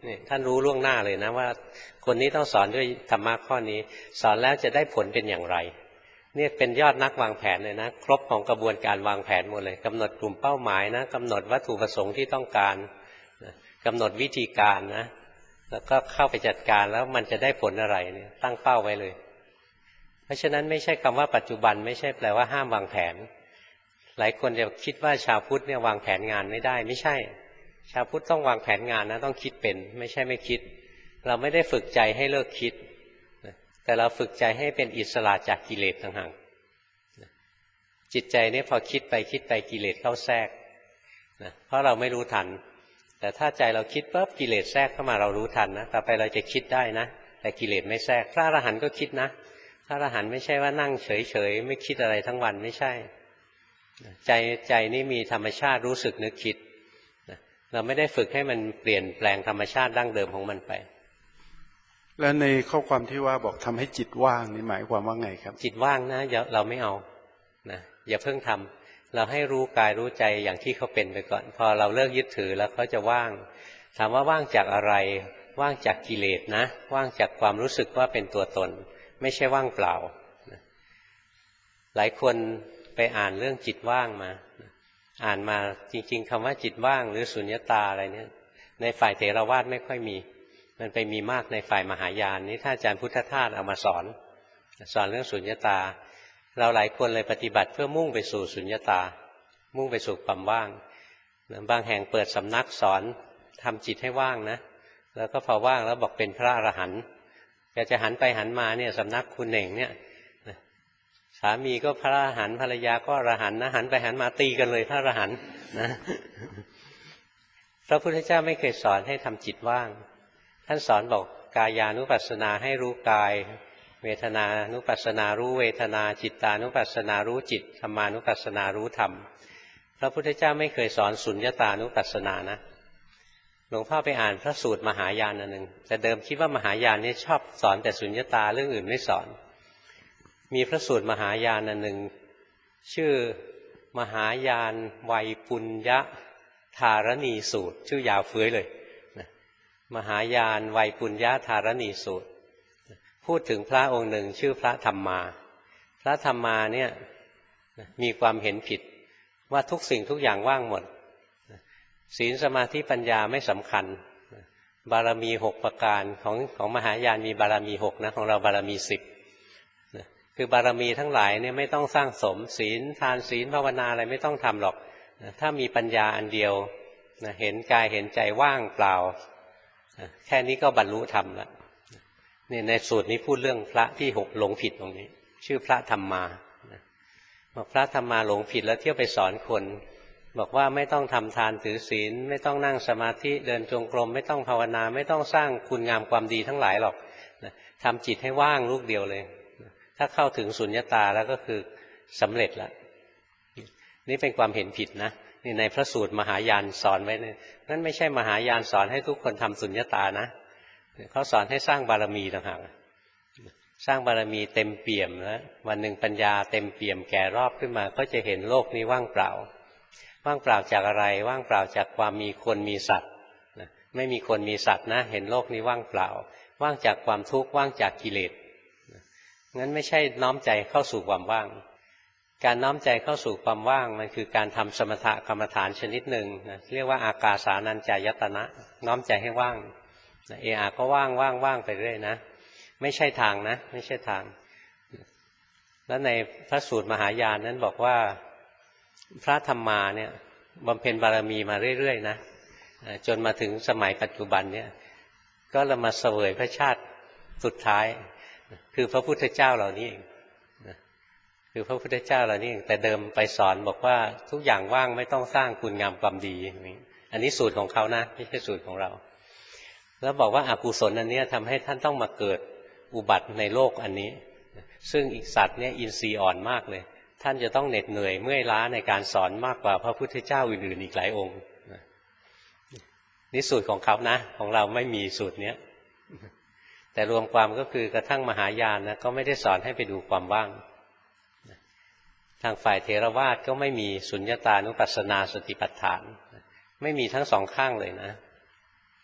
นี่ท่านรู้ล่วงหน้าเลยนะว่าคนนี้ต้องสอนด้วยธรรมะข้อนี้สอนแล้วจะได้ผลเป็นอย่างไรเนี่ยเป็นยอดนักวางแผนเลยนะครบของกระบวนการวางแผนหมดเลยกำหนดกลุ่มเป้าหมายนะกำหนดวัตถุประสงค์ที่ต้องการกำหนดวิธีการนะแล้วก็เข้าไปจัดการแล้วมันจะได้ผลอะไรเนี่ยตั้งเป้าไว้เลยเพราะฉะนั้นไม่ใช่คำว่าปัจจุบันไม่ใช่แปลว่าห้ามวางแผนหลายคนจะคิดว่าชาวพุทธเนี่ยวางแผนงานไม่ได้ไม่ใช่ชาวพุทธต้องวางแผนงานนะต้องคิดเป็นไม่ใช่ไม่คิดเราไม่ได้ฝึกใจให้เลิกคิดแต่เราฝึกใจให้เป็นอิสระจากกิเลสต่างหากจิตใจนี่พอคิดไปกิเลสเข้าแทรกนะเพราะเราไม่รู้ทันแต่ถ้าใจเราคิดปุ๊บกิเลสแทรกเข้ามาเรารู้ทันนะต่อไปเราจะคิดได้นะแต่กิเลสไม่แทรกพระอรหันต์ก็คิดนะพระอรหันต์ไม่ใช่ว่านั่งเฉยๆไม่คิดอะไรทั้งวันไม่ใช่ใจนี่มีธรรมชาติรู้สึกนึกคิดเราไม่ได้ฝึกให้มันเปลี่ยนแปลงธรรมชาติดั้งเดิมของมันไปแล้วในข้อความที่ว่าบอกทำให้จิตว่างนี่หมายความว่าไงครับจิตว่างนะเราไม่เอานะอย่าเพิ่งทำเราให้รู้กายรู้ใจอย่างที่เขาเป็นไปก่อนพอเราเลิกยึดถือแล้วเขาจะว่างถามว่าว่างจากอะไรว่างจากกิเลสนะว่างจากความรู้สึกว่าเป็นตัวตนไม่ใช่ว่างเปล่านะหลายคนไปอ่านเรื่องจิตว่างมาอ่านมาจริงๆคำว่าจิตว่างหรือสุญญตาอะไรเนี่ยในฝ่ายเถรวาทไม่ค่อยมีมันไปมีมากในฝ่ายมหายานนี้ถ้าอาจารย์พุทธทาสเอามาสอนเรื่องสุญญตาเราหลายคนเลยปฏิบัติเพื่อมุ่งไปสู่สุญญตามุ่งไปสู่ความว่างบางแห่งเปิดสำนักสอนทำจิตให้ว่างนะแล้วก็พอว่างแล้วบอกเป็นพระอรหันต์แกจะหันไปหันมาเนี่ยสำนักคุณเองเนี่ยสามีก็พระอรหันต์ภรรยาก็อรหันต์นะหันไปหันมาตีกันเลยพระอรหันต์นะพระพุทธเจ้าไม่เคยสอนให้ทำจิตว่างท่านสอนบอกกายานุปัสสนาให้รู้กายเวทนานุปัสสนารู้เวทนาจิตตานุปัสสนารู้จิตธรรมานุปัสสนารู้ธรรมพระพุทธเจ้าไม่เคยสอนสุญญตานุปัสสนานะหลวงพ่อไปอ่านพระสูตรมหายานอันหนึ่งแต่เดิมคิดว่ามหายานนี่ชอบสอนแต่สุญญตาเรื่องอื่นไม่สอนมีพระสูตรมหายานอันหนึ่งชื่อมหายานไวยปุญญธารณีสูตรชื่อยาวเฟื้อยเลยมหายานไวยปุญญธารณีสูตรพูดถึงพระองค์หนึ่งชื่อพระธรรมาพระธรรมาเนี่ยมีความเห็นผิดว่าทุกสิ่งทุกอย่างว่างหมดศีลสมาธิปัญญาไม่สำคัญบารมี6ประการของมหายานมีบารมี6นะของเราบารมี10คือบารมีทั้งหลายเนี่ยไม่ต้องสร้างสมศีลทานศีลภาวนาอะไรไม่ต้องทำหรอกถ้ามีปัญญาอันเดียวเห็นกายเห็นใจว่างเปล่าแค่นี้ก็บรรลุธรรมแล้วนี่ในสูตรนี้พูดเรื่องพระที่หลงผิดตรงนี้ชื่อพระธรรมาบอกพระธรรมาหลงผิดแล้วเที่ยวไปสอนคนบอกว่าไม่ต้องทำทานถือศีลไม่ต้องนั่งสมาธิเดินจงกรมไม่ต้องภาวนาไม่ต้องสร้างคุณงามความดีทั้งหลายหรอกทำจิตให้ว่างลูกเดียวเลยถ้าเข้าถึงสุญญตาแล้วก็คือสำเร็จแล้วนี่เป็นความเห็นผิดนะนี่ในพระสูตรมหายานสอนไว้นั่นไม่ใช่มหายานสอนให้ทุกคนทำสุญญตานะเขาสอนให้สร้างบารมีต่างหากสร้างบารมีเต็มเปี่ยมแล้ววันหนึ่งปัญญาเต็มเปี่ยมแก่รอบขึ้นมาก็จะเห็นโลกนี้ว่างเปล่าว่างเปล่าจากอะไรว่างเปล่าจากความมีคนมีสัตว์ไม่มีคนมีสัตว์นะเห็นโลกนี้ว่างเปล่าว่างจากความทุกข์ว่างจากกิเลสงั้นไม่ใช่น้อมใจเข้าสู่ความว่างการน้อมใจเข้าสู่ความว่างมันคือการทำสมถกรรมฐานชนิดหนึ่งเรียกว่าอากาสานัญจายตนะน้อมใจให้ว่างเออาก็ว่างว่างว่างไปเรื่อยนะไม่ใช่ทางนะไม่ใช่ทางแล้วในพระสูตรมหายานนั้นบอกว่าพระธรรมาเนี่ยบำเพ็ญบารมีมาเรื่อยๆนะจนมาถึงสมัยปัจจุบันเนี่ยก็เรามาเสวยพระชาติสุดท้ายคือพระพุทธเจ้าเหล่านี้เองคือพระพุทธเจ้าเหล่านี้เองแต่เดิมไปสอนบอกว่าทุกอย่างว่างไม่ต้องสร้างคุณงามความดีอันนี้สูตรของเขานะไม่ใช่สูตรของเราแล้วบอกว่าอกุศลอันนี้ทำให้ท่านต้องมาเกิดอุบัติในโลกอันนี้ซึ่งอีกสัตว์เนี่ยอินทรีย์อ่อนมากเลยท่านจะต้องเหน็ดเหนื่อยเมื่อยล้าในการสอนมากกว่าพระพุทธเจ้าอื่นๆอีกหลายองค์นี่สูตรของเขานะของเราไม่มีสูตรเนี้ยแต่รวมความก็คือกระทั่งมหายานนะก็ไม่ได้สอนให้ไปดูความว่างทางฝ่ายเถรวาทก็ไม่มีสุญญตานุปัสสนาสติปัฏฐานไม่มีทั้งสองข้างเลยนะ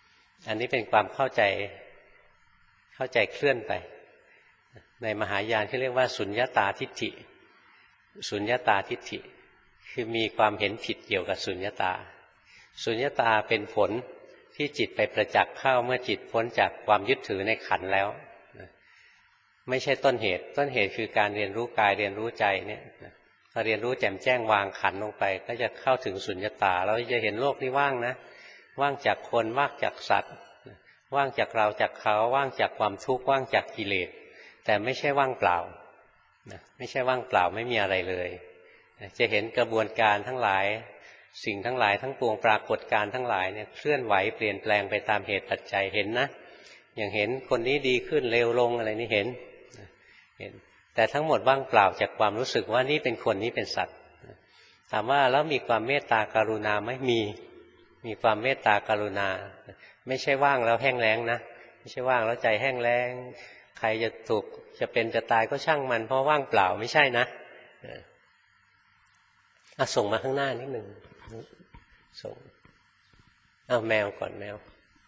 อันนี้เป็นความเข้าใจเคลื่อนไปในมหายานที่เรียกว่าสุญญตาทิฏฐิสุญญตาทิฏฐิคือมีความเห็นผิดเกี่ยวกับสุญญตาสุญญตาเป็นผลที่จิตไปประจักษ์เข้าเมื่อจิตพ้นจากความยึดถือในขันธ์แล้วไม่ใช่ต้นเหตุคือการเรียนรู้กายเรียนรู้ใจเนี่ยพอเรียนรู้แจ่มแจ้งวางขันธ์ลงไปก็จะเข้าถึงสุญญตาเราจะเห็นโลกนี้ว่างนะว่างจากคนว่างจากสัตว์ว่างจากเราจากเขาว่างจากความทุกข์ว่างจากกิเลสแต่ไม่ใช่ว่างเปล่าไม่ใช่ว่างเปล่าไม่มีอะไรเลยจะเห็นกระบวนการทั้งหลายสิ่งทั้งหลายทั้งปวงปรากฏการทั้งหลายเนี่ยเคลื่อนไหวเปลี่ยนแปลงไปตามเหตุปัจจัยเห็นนะอย่างเห็นคนนี้ดีขึ้นเร็วลงอะไรนี่เห็นแต่ทั้งหมดว่างเปล่าจากความรู้สึกว่านี่เป็นคนนี้เป็นสัตว์ถามว่าแล้วมีความเมตตากรุณาไหมมีความเมตตากรุณาไม่ใช่ว่างแล้วแห้งแล้งนะไม่ใช่ว่างแล้วใจแห้งแล้งใครจะเป็นจะตายก็ช่างมันเพราะว่างเปล่าไม่ใช่นะส่งมาข้างหน้านิดหนึ่งส่งแมวก่อนแมว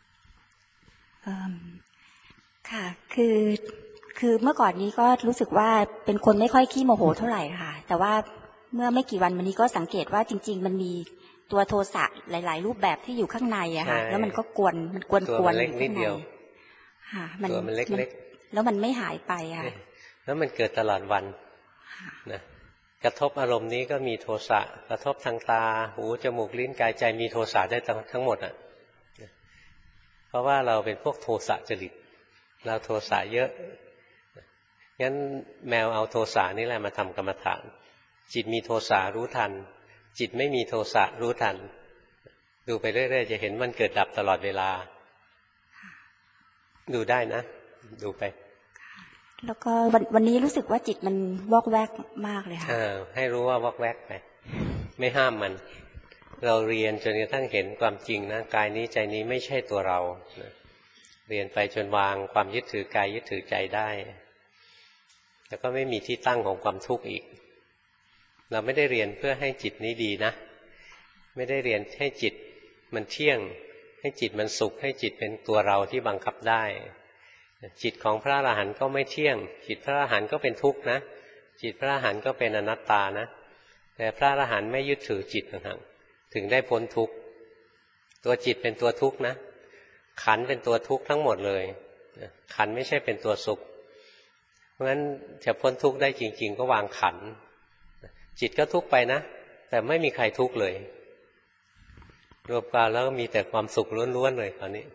ค่ะคือเมื่อก่อนนี้ก็รู้สึกว่าเป็นคนไม่ค่อยขี้โมโหเท่าไหร่ค่ะแต่ว่าเมื่อไม่กี่วันมานี้ก็สังเกตว่าจริงๆมันมีตัวโทสะหลายๆรูปแบบที่อยู่ข้างในอะค่ะแล้วมันก็กวนอยู่ข้างในค่ะมันเล็กๆแล้วมันไม่หายไปค่ะแล้วมันเกิดตลอดวันนะกระทบอารมณ์นี้ก็มีโทสะกระทบทางตาหูจมูกลิ้นกายใจมีโทสะได้ทั้งหมดอ่ะเพราะว่าเราเป็นพวกโทสะจริตเราโทสะเยอะงั้นแมวเอาโทสะนี่แหละมาทำกรรมฐานจิตมีโทสะรู้ทันจิตไม่มีโทสะรู้ทันดูไปเรื่อยๆจะเห็นมันเกิดดับตลอดเวลาดูได้นะดูไปแล้วก็วันนี้รู้สึกว่าจิตมันวอกแวกมากเลยค่ะให้รู้ว่าวอกแวกไปไม่ห้ามมันเราเรียนจนกระทั่งเห็นความจริงนะกายนี้ใจนี้ไม่ใช่ตัวเราเรียนไปจนวางความยึดถือกายยึดถือใจได้แล้วก็ไม่มีที่ตั้งของความทุกข์อีกเราไม่ได้เรียนเพื่อให้จิตนี้ดีนะไม่ได้เรียนให้จิตมันเที่ยงให้จิตมันสุขให้จิตเป็นตัวเราที่บังคับได้จิตของพระอรหันต์ก็ไม่เที่ยงจิตพระอรหันต์ก็เป็นทุกข์นะจิตพระอรหันต์ก็เป็นอนัตตานะแต่พระอรหันต์ไม่ยึดถือจิตต่างหากถึงได้พ้นทุกข์ตัวจิตเป็นตัวทุกข์นะขันธ์เป็นตัวทุกข์ทั้งหมดเลยขันธ์ไม่ใช่เป็นตัวสุขเพราะฉะนั้นจะพ้นทุกข์ได้จริงๆก็วางขันธ์จิตก็ทุกข์ไปนะแต่ไม่มีใครทุกข์เลยรวมกันแล้วมีแต่ความสุขล้วนๆเลยตอนนี้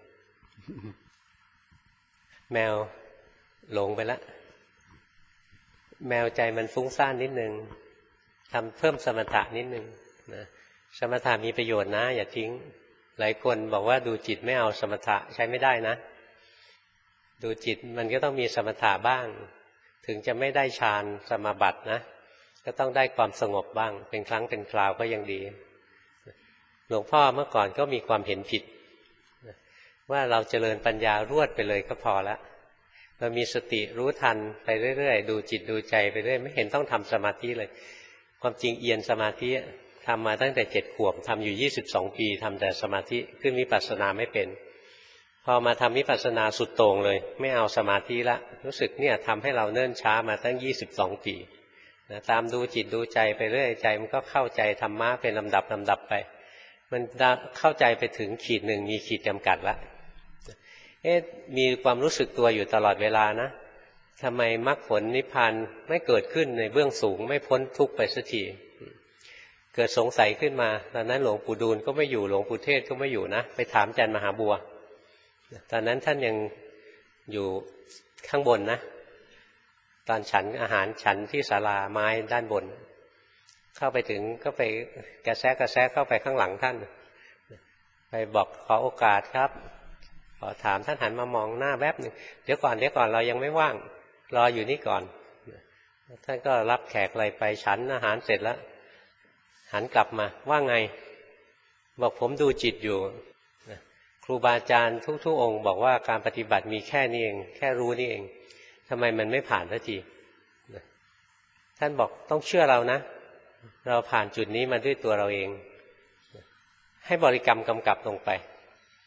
แมวหลงไปแล้วแมวใจมันฟุ้งซ่านนิดนึงทำเพิ่มสมถะนิดนึงนะสมถะมีประโยชน์นะอย่าทิ้งหลายคนบอกว่าดูจิตไม่เอาสมถะใช้ไม่ได้นะดูจิตมันก็ต้องมีสมถะบ้างถึงจะไม่ได้ฌานสมาบัตินะก็ต้องได้ความสงบบ้างเป็นครั้งเป็นคราวก็ยังดีหลวงพ่อเมื่อก่อนก็มีความเห็นผิดว่าเราเจริญปัญญารวดไปเลยก็พอละเรามีสติรู้ทันไปเรื่อยๆดูจิตดูใจไปเรื่อยไม่เห็นต้องทำสมาธิเลยความจริงเอียนสมาธิทำมาตั้งแต่7 ขวบทำอยู่22 ปีทำแต่สมาธิขึ้นวิปัสสนาไม่เป็นพอมาทำวิปัสสนาสุดโต่งเลยไม่เอาสมาธิละรู้สึกเนี่ยทำให้เราเนิ่นช้ามาตั้ง22 ปีนะตามดูจิตดูใจไปเรื่อยใจมันก็เข้าใจธรรมะเป็นลำดับไปมันเข้าใจไปถึงขีดหนึ่งมีขีดจำกัดละมีความรู้สึกตัวอยู่ตลอดเวลานะทำไมมรรคผลนิพพานไม่เกิดขึ้นในเบื้องสูงไม่พ้นทุกข์ไปสักทีเกิดสงสัยขึ้นมาตอนนั้นหลวงปู่ดูลก็ไม่อยู่หลวงปู่เทศก็ไม่อยู่นะไปถามอาจารย์มหาบัวตอนนั้นท่านยังอยู่ข้างบนนะตอนฉันอาหารฉันที่ศาลาไม้ด้านบนเข้าไปถึงก็ไปกระแซะเข้าไปข้างหลังท่านไปบอกขอโอกาสครับขอถามท่านหันมามองหน้าแวบหนึ่งเดี๋ยวก่อนเรายังไม่ว่างรออยู่นี่ก่อนท่านก็รับแขกอะไรไปฉันอาหารเสร็จแล้วหันกลับมาว่าไงบอกผมดูจิตอยู่ครูบาอาจารย์ทุกองค์บอกว่าการปฏิบัติมีแค่นี้เองแค่รู้นี่เองทำไมมันไม่ผ่านสักทีท่านบอกต้องเชื่อเรานะเราผ่านจุดนี้มาด้วยตัวเราเองให้บริกรรมกำกับลงไป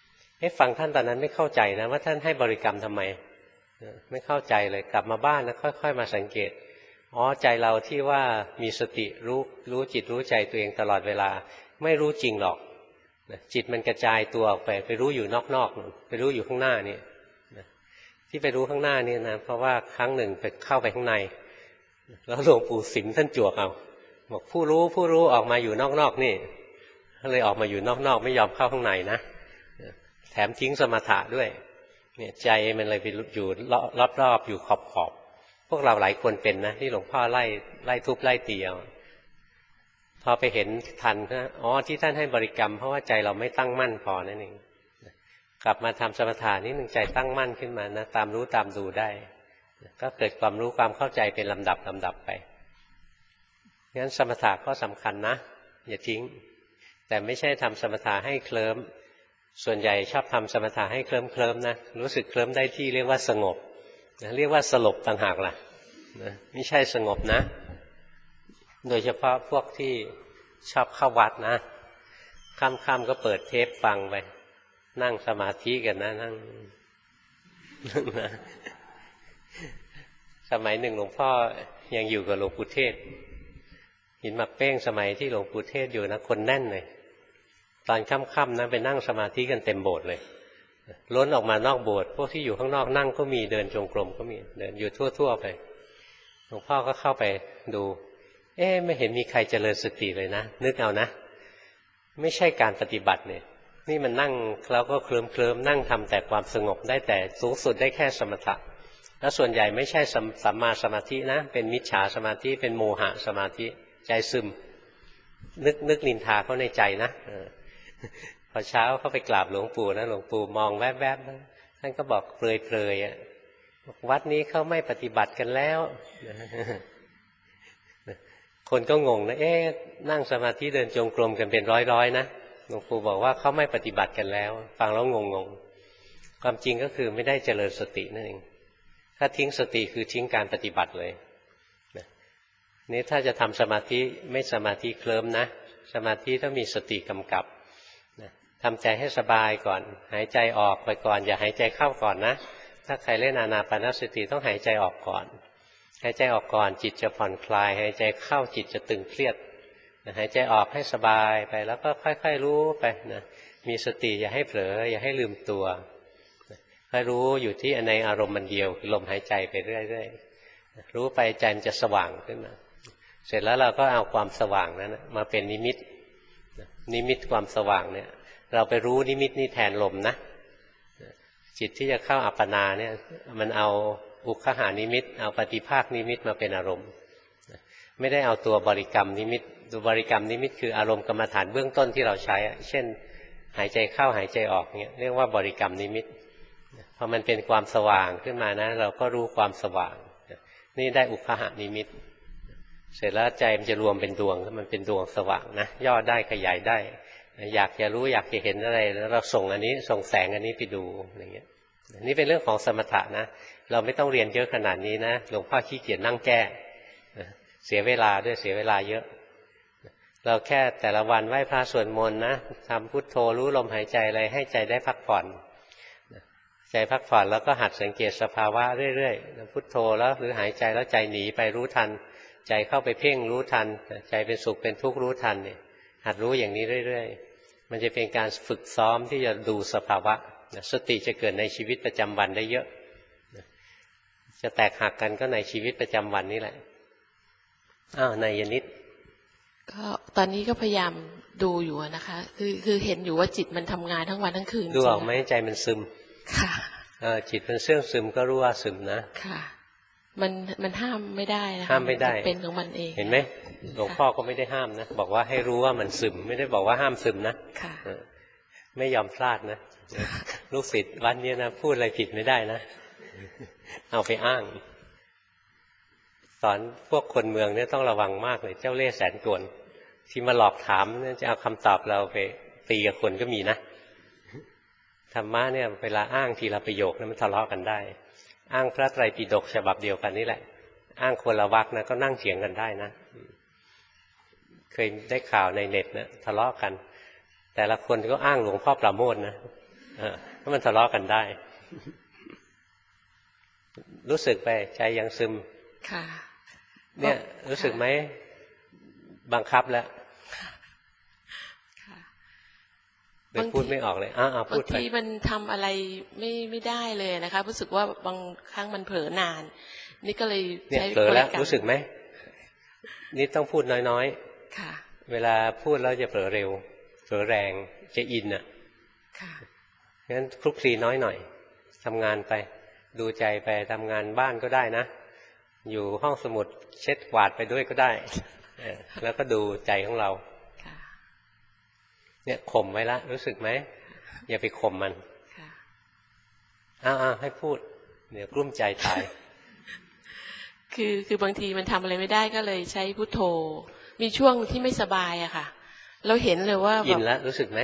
ฟังท่านตอนนั้นไม่เข้าใจนะว่าท่านให้บริกรรมทำไมไม่เข้าใจเลยกลับมาบ้านแล้วค่อยๆมาสังเกตใจเราที่ว่ามีสติรู้จิตรู้ใจตัวเองตลอดเวลาไม่รู้จริงหรอกจิตมันกระจายตัวออกไปรู้อยู่นอกๆไปรู้อยู่ข้างหน้านี่ที่ไปรู้ข้างหน้านี่นะเพราะว่าครั้งหนึ่งไปเข้าไปข้างในแล้วหลวงปู่สิมท่านจวกเอาบอกผู้รู้ออกมาอยู่นอกๆนี่เลยออกมาอยู่นอกๆไม่ยอมเข้าข้างในนะแถมทิ้งสมถะด้วยเนี่ยใจมันเลยไปอยู่รอบๆอยู่ขอบพวกเราหลายคนเป็นนะที่หลวงพ่อไล่ทุบไล่ตีเอาพอไปเห็นทันนะที่ท่านให้บริกรรมเพราะว่าใจเราไม่ตั้งมั่นพอนั่นเองกลับมาทำสมถะนิดหนึ่งใจตั้งมั่นขึ้นมานะตามรู้ตามดูได้ก็เกิดความรู้ความเข้าใจเป็นลำดับไปงั้นสมถะก็สำคัญนะอย่าทิ้งแต่ไม่ใช่ทำสมถะให้เคลิ้มส่วนใหญ่ชอบทำสมถะให้เคลิ้มนะรู้สึกเคลิ้มได้ที่เรียกว่าสงบเรียกว่าสลบต่างหากล่ะไม่ใช่สงบนะโดยเฉพาะพวกที่ชอบเข้าวัดนะค่ำๆก็เปิดเทปฟังไปนั่งสมาธิกันนะนั่งนะสมัยหนึ่งหลวงพ่อยังอยู่กับหลวงปู่เทศหินหมักเป้งสมัยที่หลวงปู่เทศอยู่นะคนแน่นเลยตอนค่ำๆนะไปนั่งสมาธิกันเต็มโบสถ์เลยล้นออกมานอกโบสถ์พวกที่อยู่ข้างนอกนั่งก็มีเดินจงกรมก็มีเดินอยู่ทั่วๆไปหลวงพ่อก็เข้าไปดูไม่เห็นมีใครเจริญสติเลยนะนึกเอานะไม่ใช่การปฏิบัติเนี่ยนี่มันนั่งแล้วก็เคลิ้มนั่งทำแต่ความสงบได้แต่สูงสุดได้แค่สมถะแล้วส่วนใหญ่ไม่ใช่สัมมาสมาธินะเป็นมิจฉาสมาธิเป็นโมหะสมาธิใจซึมนึกนินทาเขาในใจนะพอเช้าเขาไปกราบหลวงปู่นะหลวงปู่มองแวบๆท่านก็บอกเปรยๆวัดนี้เขาไม่ปฏิบัติกันแล้วคนก็งงนะนั่งสมาธิเดินจงกรมกันเป็นร้อยๆนะหลวงปู่บอกว่าเขาไม่ปฏิบัติกันแล้วฟังแล้วงงความจริงก็คือไม่ได้เจริญสตินั่นเองถ้าทิ้งสติคือทิ้งการปฏิบัติเลยนี่ถ้าจะทำสมาธิไม่สมาธิเคลิ้มนะสมาธิต้องมีสติกำกับทำใจให้สบายก่อนหายใจออกไปก่อนอย่าหายใจเข้าก่อนนะถ้าใครเล่นอานาปานสติต้องหายใจออกก่อนหายใจออกก่อนจิตจะผ่อนคลายหายใจเข้าจิตจะตึงเครียดหายใจออกให้สบายไปแล้วก็ค่อยๆรู้ไปนะมีสติอย่าให้เผลออย่าให้ลืมตัวให้รู้อยู่ที่ในอารมณ์มันเดียวลมหายใจไปเรื่อยๆรู้ไปใจมันจะสว่างขึ้นมาเสร็จแล้วเราก็เอาความสว่างนั้นมาเป็นนิมิตความสว่างเนี่ยเราไปรู้นิมิตนี่แทนลมนะจิตที่จะเข้าอัปปนาเนี่ยมันเอาอุคหานิมิตเอาปฏิภาคนิมิตมาเป็นอารมณ์ไม่ได้เอาตัวบริกรรมนิมิตตัวบริกรรมนิมิตคืออารมณ์กรรมฐานเบื้องต้นที่เราใช้เช่นหายใจเข้าหายใจออกเนี่ยเรียกว่าบริกรรมนิมิตพอมันเป็นความสว่างขึ้นมานะเราก็รู้ความสว่างนี่ได้อุคหานิมิตเสร็จแล้วใจมันจะรวมเป็นดวงมันเป็นดวงสว่างนะย่อได้ขยายได้อยากจะรู้อยากจะเห็นอะไรแล้วเราส่งแสงอันนี้ไปดูอย่างเงี้ยนี่เป็นเรื่องของสมถะนะเราไม่ต้องเรียนเยอะขนาดนี้นะหลวงพ่อขี้เกียจนั่งแก้เสียเวลาด้วยเสียเวลาเยอะเราแค่แต่ละวันไหว้พระสวดมนต์นะทำพุทโธรู้ลมหายใจอะไรให้ใจได้พักผ่อนใจพักผ่อนแล้วก็หัดสังเกตสภาวะเรื่อยๆพุทโธแล้วหรือหายใจแล้วใจหนีไปรู้ทันใจเข้าไปเพ่งรู้ทันใจเป็นสุขเป็นทุกข์รู้ทันเนี่ยหัดรู้อย่างนี้เรื่อยๆมันจะเป็นการฝึกซ้อมที่จะดูสภาวะสติจะเกิดในชีวิตประจำวันได้เยอะจะแตกหักกันก็ในชีวิตประจำวันนี่แหละนายนิดก็ตอนนี้ก็พยายามดูอยู่นะคะคือเห็นอยู่ว่าจิตมันทำงานทั้งวันทั้งคืนดูออกไหมใจมันซึมค่ะจิตมันเสื่องซึมก็รู้ว่าซึมนะค่ะมันห้ามไม่ได้นะห้ามไม่ได้เป็นของมันเองเห็นไหมหลวงพ่อก็ไม่ได้ห้ามนะบอกว่าให้รู้ว่ามันซึมไม่ได้บอกว่าห้ามซึมนะค่ะไม่ยอมพลาดนะลูกศิษย์วันนี้นะพูดอะไรผิดไม่ได้นะเอาไปอ้างสอนพวกคนเมืองเนี่ยต้องระวังมากเลยเจ้าเล่ห์แสนกลที่มาหลอกถามเนี่ยจะเอาคำตอบเราไปตีกับคนก็มีนะธรรมะเนี่ยเวลาอ้างทีละประโยคนั้นมันทะเลาะกันได้อ้างพระไตรปิฎกฉบับเดียวกันนี่แหละอ้างคนละวรรคนะก็นั่งเถียงกันได้นะเคยได้ข่าวในเน็ตนะทะเลาะกันแต่ละคนก็อ้างหลวงพ่อประโมทนะเพราะมันทะเลาะกันได้ รู้สึกไปใจยังซึมค่ะเนี่ยรู้สึกไหมบังคับแล้วเดี๋ยวพูดไม่ออกเลยพูดไปบางทีมันทำอะไรไม่ได้เลยนะคะรู้สึกว่าบางครั้งมันเผลอนานนี่ก็เลยใช้เผลอแล้วรู้สึกไหมนี่ต้องพูดน้อยๆค่ะเวลาพูดแล้วจะเผลอเร็วเผลอแรงจะอินอ่ะค่ะงั้นคลุกคลีน้อยหน่อยทำงานไปดูใจไปทำงานบ้านก็ได้นะอยู่ห้องสมุดเช็ดกวาดไปด้วยก็ได้แล้วก็ดูใจของเราเนี่ยข่มไว้ละรู้สึกไหมอย่าไปข่มมันให้พูดเดี๋ยวกลุ้มใจตายคือบางทีมันทำอะไรไม่ได้ก็เลยใช้พุทโธมีช่วงที่ไม่สบายอะค่ะเราเห็นเลยว่ายินแล้วรู้สึกไหม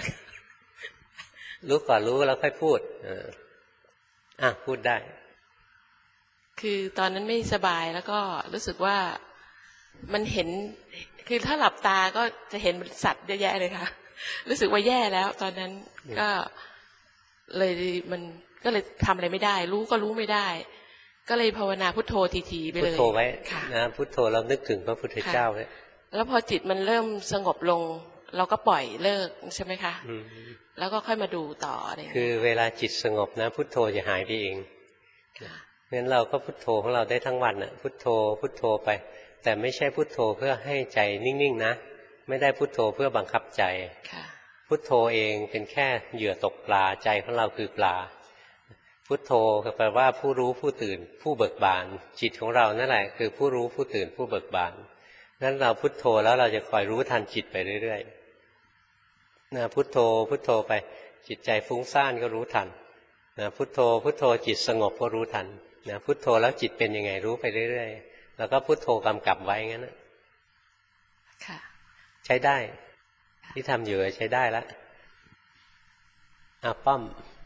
รู้ก่อนรู้แล้วค่อยพูดพูดได้คือตอนนั้นไม่สบายแล้วก็รู้สึกว่ามันเห็นคือถ้าหลับตาก็จะเห็นสัตว์เยอะแยะเลยค่ะรู้สึกว่าแย่แล้วตอนนั้นก็เลยมันก็เลยทำอะไรไม่ได้รู้ก็รู้ไม่ได้ก็เลยภาวนาพุทโธทีๆไปเลยพุทโธไว้นะพุทโธเรานึกถึงพระพุทธเจ้าไว้แล้วพอจิตมันเริ่มสงบลงเราก็ปล่อยเลิกใช่ไหมคะแล้วก็ค่อยมาดูต่ออะไรคือเวลาจิตสงบนะพุทโธจะหายไปเองงั้นเราก็พุทโธของเราได้ทั้งวันน่ะพุทโธพุทโธไปแต่ไม่ใช่พุทโธเพื่อให้ใจนิ่งๆนะไม่ได้พุทโธเพื่อบังคับใจพุทโธเองเป็นแค่เหยื่อตกปลาใจของเราคือปลาพุทโธแปลว่าผู้รู้ผู้ตื่นผู้เบิกบานจิตของเรานั่นแหละคือผู้รู้ผู้ตื่นผู้เบิกบานงั้นเราพุทโธแล้วเราจะคอยรู้ทันจิตไปเรื่อยๆนะพุทโธพุทโธไปจิตใจฟุ้งซ่านก็รู้ทันนะพุทโธพุทโธจิตสงบก็รู้ทันนะพุทโธแล้วจิตเป็นยังไงรู้ไปเรื่อยๆแล้วก็พุทโธกำกับไว้งั้นนะใช้ได้ที่ทำอยู่ใช้ได้แล้วป้อม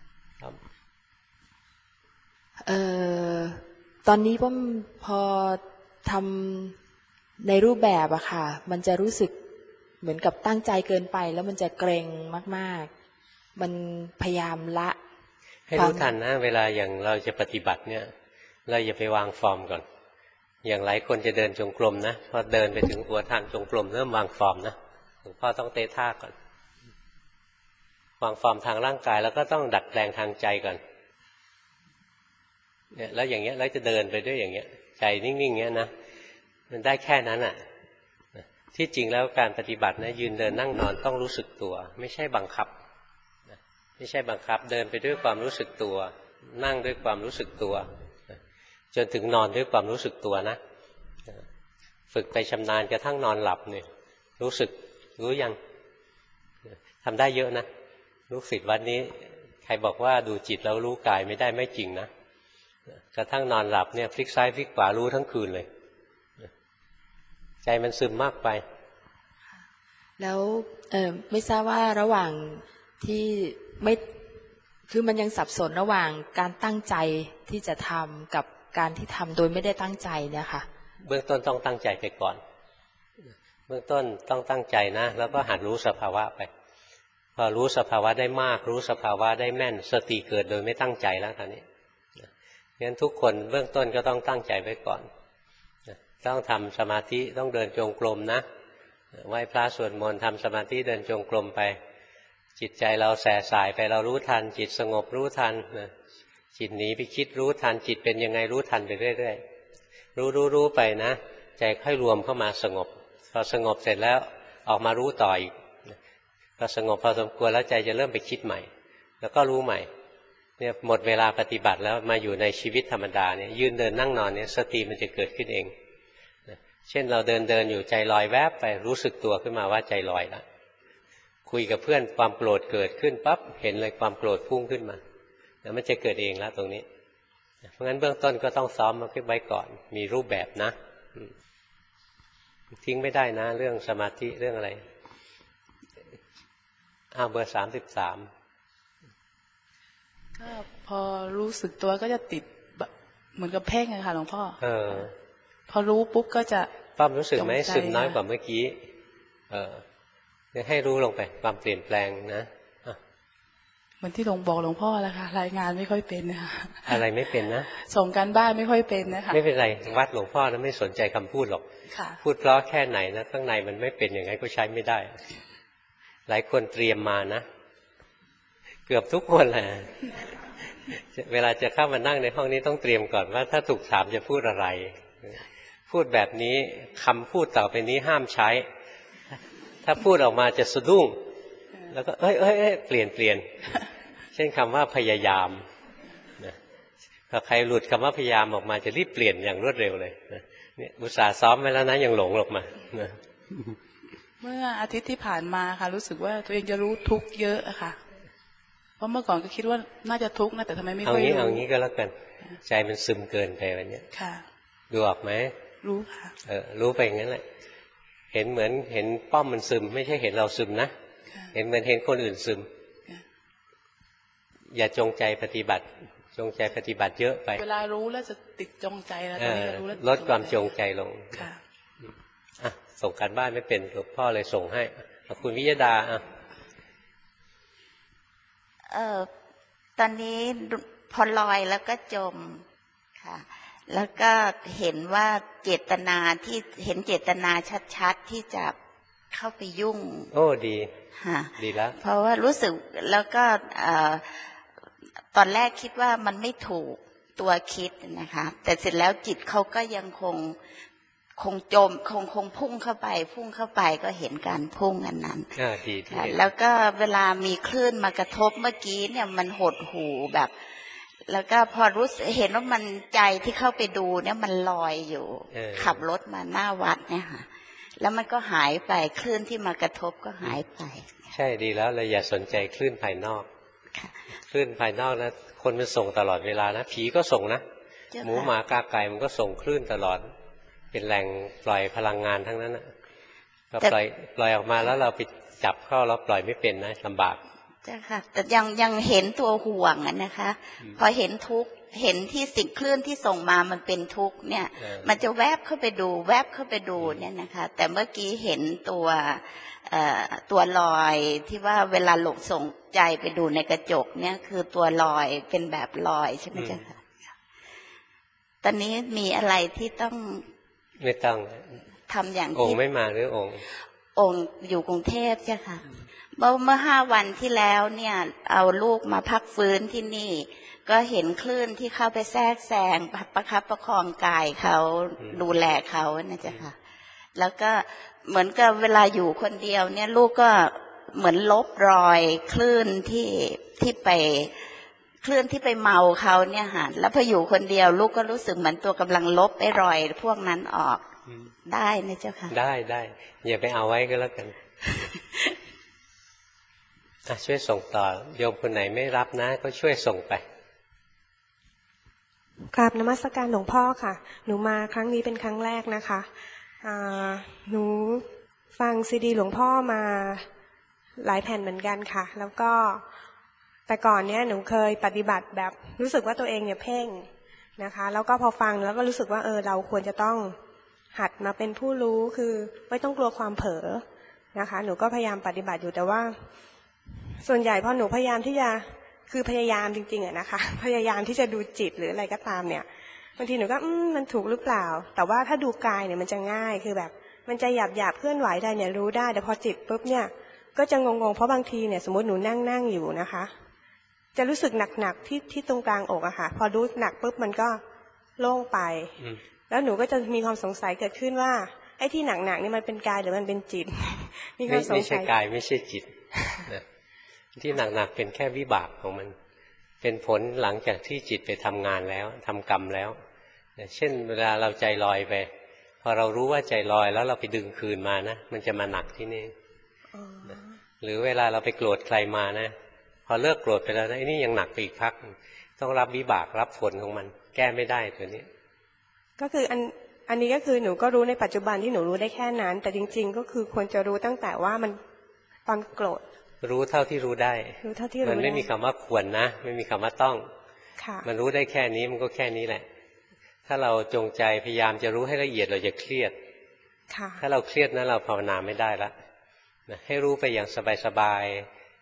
ตอนนี้ป้อมพอทำในรูปแบบอะค่ะมันจะรู้สึกเหมือนกับตั้งใจเกินไปแล้วมันจะเกรงมากๆมันพยายามละให้รู้ทันนะเวลาอย่างเราจะปฏิบัติเนี่ยเราอย่าไปวางฟอร์มก่อนอย่างหลายคนจะเดินจงกรมนะพอเดินไปถึงหัวทางจงกรมเริ่มวางฟอร์มนะหลวงพ่อต้องเตะท่าก่อนวางฟอร์มทางร่างกายแล้วก็ต้องดัดแปลงทางใจก่อนเนี่ยแล้วอย่างเงี้ยแล้วจะเดินไปด้วยอย่างเงี้ยใจนิ่งๆเงี้ยนะมันได้แค่นั้นอ่ะที่จริงแล้วการปฏิบัตินะยืนเดินนั่งนอนต้องรู้สึกตัวไม่ใช่บังคับไม่ใช่บังคับเดินไปด้วยความรู้สึกตัวนั่งด้วยความรู้สึกตัวจนถึงนอนด้วยความรู้สึกตัวนะฝึกไปชำนาญกระทั่งนอนหลับเนี่ยรู้สึกรู้ยังทำได้เยอะนะลูกศิษย์วัดนี้ใครบอกว่าดูจิตแล้วรู้กายไม่ได้ไม่จริงนะกระทั่งนอนหลับเนี่ยพลิกซ้ายพลิกขวารู้ทั้งคืนเลยใจมันซึมมากไปแล้วไม่ทราบว่าระหว่างที่ไม่คือมันยังสับสนระหว่างการตั้งใจที่จะทำกับการที่ทำโดยไม่ได้ตั้งใจเนี่ยค่ะเบื้องต้นต้องตั้งใจไปก่อนเบื้องต้นต้องตั้งใจนะแล้วก็หัดรู้สภาวะไปพอรู้สภาวะได้มากรู้สภาวะได้แม่นสติเกิดโดยไม่ตั้งใจแล้วตอนนี้งั้นทุกคนเบื้องต้นก็ต้องตั้งใจไว้ก่อนต้องทำสมาธิต้องเดินจงกรมนะไหว้พระสวดมนต์ทำสมาธิเดินจงกรมไปจิตใจเราแส่สายไปเรารู้ทันจิตสงบรู้ทันจิตหนีไปคิดรู้ทันจิตเป็นยังไงรู้ทันไปเรื่อยๆรู้ไปนะใจค่อยรวมเข้ามาสงบพอสงบเสร็จแล้วออกมารู้ต่ออีกพอสงบพอสมควรแล้วใจจะเริ่มไปคิดใหม่แล้วก็รู้ใหม่เนี่ยหมดเวลาปฏิบัติแล้วมาอยู่ในชีวิตธรรมดาเนี่ยยืนเดินนั่งนอนเนี่ยสติมันจะเกิดขึ้นเองเช่นเราเดินอยู่ใจลอยแวบไปรู้สึกตัวขึ้นมาว่าใจลอยแล้วคุยกับเพื่อนความโกรธเกิดขึ้นปั๊บเห็นเลยความโกรธพุ่งขึ้นมาแล้วมันจะเกิดเองแล้วตรงนี้เพราะงั้นเบื้องต้นก็ต้องซ้อมมาขึ้นไว้ก่อนมีรูปแบบนะทิ้งไม่ได้นะเรื่องสมาธิเรื่องอะไรเบอร์33 ก็พอรู้สึกตัวก็จะติดแบบเหมือนกับเพ่งอะค่ะหลวงพ่อพอรู้ปุ๊บก็จะป้อมรู้สึกไหมซึมน้อยกว่าเมื่อกี้ให้รู้ลงไปความเปลี่ยนแปลงนะเหมือนที่หลวงบอกหลวงพ่อแล้วค่ะรายงานไม่ค่อยเป็นนะคะอะไรไม่เป็นนะส่งการบ้านไม่ค่อยเป็นนะคะไม่เป็นไรวัดหลวงพ่อนะไม่สนใจคำพูดหรอกพูดเพราะแค่ไหนนะข้างในมันไม่เป็นอย่างไรก็ใช้ไม่ได้หลายคนเตรียมมานะเกือบทุกคนแหละเวลาจะเข้ามานั่งในห้องนี้ต้องเตรียมก่อนว่าถ้าถูกถามจะพูดอะไรพูดแบบนี้คำพูดต่อไปนี้ห้ามใช้ถ้าพูดออกมาจะสะดุ้งแล้วก็เอ้ยเปลี่ยนเช่นคำว่าพยายามนะถ้าใครหลุดคำว่าพยายามออกมาจะรีบเปลี่ยนอย่างรวดเร็วเลยนะเนี่ยอุตส่าห์ซ้อมไว้แล้วนะยังหลงออกมานะเมื่ออาทิตย์ที่ผ่านมาค่ะรู้สึกว่าตัวเองจะรู้ทุกข์เยอะอะค่ะเพราะเมื่อก่อนก็คิดว่าน่าจะทุกข์นะแต่ทำไมไม่ค่อยรู้เอางี้ก็แล้วกันใจมันซึมเกินไปวันนี้ค่ะดูออกไหมรู้ค่ะรู้ไปอย่างนั้นแหละเห็นเหมือนเห็นป้อมมันซึมไม่ใช่เห็นเราซึมนะเห็นเหมือนเห็นคนอื่นซึมอย่าจงใจปฏิบัติจงใจปฏิบัติเยอะไปเวลารู้แล้วจะติดจงใจแล้วตอนนี้รู้แล้วลดความจงใจลงค่ะส่งการบ้านไม่เป็นหลวงพ่อเลยส่งให้คุณวิยดาตอนนี้พอลอยแล้วก็จมค่ะแล้วก็เห็นว่าเจตนาที่เห็นเจตนาชัดๆที่จะเข้าไปยุ่งโอ้ดีดีแล้วเพราะว่ารู้สึกแล้วก็ตอนแรกคิดว่ามันไม่ถูกตัวคิดนะคะแต่เสร็จแล้วจิตเขาก็ยังคงจมคงพุ่งเข้าไปก็เห็นการพุ่งอันนั้นดีแล้วก็เวลามีคลื่นมากระทบเมื่อกี้เนี่ยมันหดหูแบบแล้วก็พอรู้เห็นว่ามันใจที่เข้าไปดูเนี่ยมันลอยอยู่ขับรถมาหน้าวัดเนี่ยค่ะแล้วมันก็หายไปคลื่นที่มากระทบก็หายไปใช่ดีแล้วเราอย่าสนใจคลื่นภายนอกคลื่นภายนอกนะคนมันส่งตลอดเวลานะผีก็ส่งนะหมูหมากาไก่มันก็ส่งคลื่นตลอดเป็นแหล่งปล่อยพลังงานทั้งนั้นนะเราปล่อยออกมาแล้วเราไปจับเข้าแล้วปล่อยไม่เป็นนะลำบากใช่ค่ะแต่ยังเห็นตัวห่วงนะคะพอเห็นทุกข์เห็นที่สิ่งคลื่นที่ส่งมามันเป็นทุกข์เนี่ยมันจะแวบเข้าไปดูเนี่ยนะคะแต่เมื่อกี้เห็นตัวลอยที่ว่าเวลาหลงส่งใจไปดูในกระจกเนี่ยคือตัวลอยเป็นแบบลอยใช่ไหมจ๊ะค่ะตอนนี้มีอะไรที่ต้องไม่ต้องทำอย่างที่องค์ไม่มาหรือองค์อยู่กรุงเทพใช่ค่ะเมื่อ5 วันที่แล้วเนี่ยเอาลูกมาพักฟื้นที่นี่ก็เห็นคลื่นที่เข้าไปแทรกแซงประคับประคองกายเขาดูแลเขานะจ๊ะค่ะแล้วก็เหมือนกับเวลาอยู่คนเดียวเนี่ยลูกก็เหมือนลบรอยคลื่นที่ไปคลื่นที่ไปเมาเขาเนี่ยค่ะแล้วพออยู่คนเดียวลูกก็รู้สึกเหมือนตัวกำลังลบไอ้รอยพวกนั้นออกได้นะเจ้าค่ะได้อย่าไปเอาไว้ก็แล้วกันช่วยส่งต่อโยมคนไหนไม่รับนะก็ช่วยส่งไปกราบนมัสการหลวงพ่อค่ะหนูมาครั้งนี้เป็นครั้งแรกนะคะหนูฟังซีดีหลวงพ่อมาหลายแผ่นเหมือนกันค่ะแล้วก็แต่ก่อนเนี้ยหนูเคยปฏิบัติแบบรู้สึกว่าตัวเองเนี่ยเพ่งนะคะแล้วก็พอฟังแล้วก็รู้สึกว่าเราควรจะต้องหัดมาเป็นผู้รู้คือไม่ต้องกลัวความเผลอนะคะหนูก็พยายามปฏิบัติอยู่แต่ว่าส่วนใหญ่พอหนูพยายามที่จะคือพยายามจริงๆอะนะคะพยายามที่จะดูจิตหรืออะไรก็ตามเนี่ยบางทีหนูก็มันถูกหรือเปล่าแต่ว่าถ้าดูกายเนี่ยมันจะง่ายคือแบบมันจะหยาบเคลื่อนไหวได้เนี่ยรู้ได้แต่พอจิตปุ๊บเนี่ยก็จะงงๆเพราะบางทีเนี่ยสมมติหนูนั่งอยู่นะคะจะรู้สึกหนักๆที่ตรงกลางอกอะค่ะพอรู้หนักปุ๊บมันก็โล่งไปแล้วหนูก็จะมีความสงสัยเกิดขึ้นว่าไอ้ที่หนักๆนี่มันเป็นกายหรือมันเป็นจิตมีความสงสัยไม่ใช่กายไม่ใช่จิตที่หนักๆเป็นแค่วิบากของมันเป็นผลหลังจากที่จิตไปทำงานแล้วทำกรรมแล้วเช่นเวลาเราใจลอยไปพอเรารู้ว่าใจลอยแล้วเราไปดึงคืนมานะมันจะมาหนักที่นี่หรือเวลาเราไปโกรธใครมานะพอเลิกโกรธไปแล้วนะไอ้นี่ยังหนักไปอีกพักต้องรับวิบากรับผลของมันแก้ไม่ได้ตัวนี้ก็คืออันนี้ก็คือหนูก็รู้ในปัจจุบันที่หนูรู้ได้แค่นั้นแต่จริงๆก็คือควรจะรู้ตั้งแต่ว่ามันตอนโกรธรู้เท่าที่รู้ได้รู้เท่าที่รู้มันไม่มีคำว่าควรนะไม่มีคำว่าต้องมันรู้ได้แค่นี้มันก็แค่นี้แหละถ้าเราจงใจพยายามจะรู้ให้ละเอียดเราจะเครียดถ้าเราเครียดนะเราภาวนาไม่ได้ละให้รู้ไปอย่างสบายๆ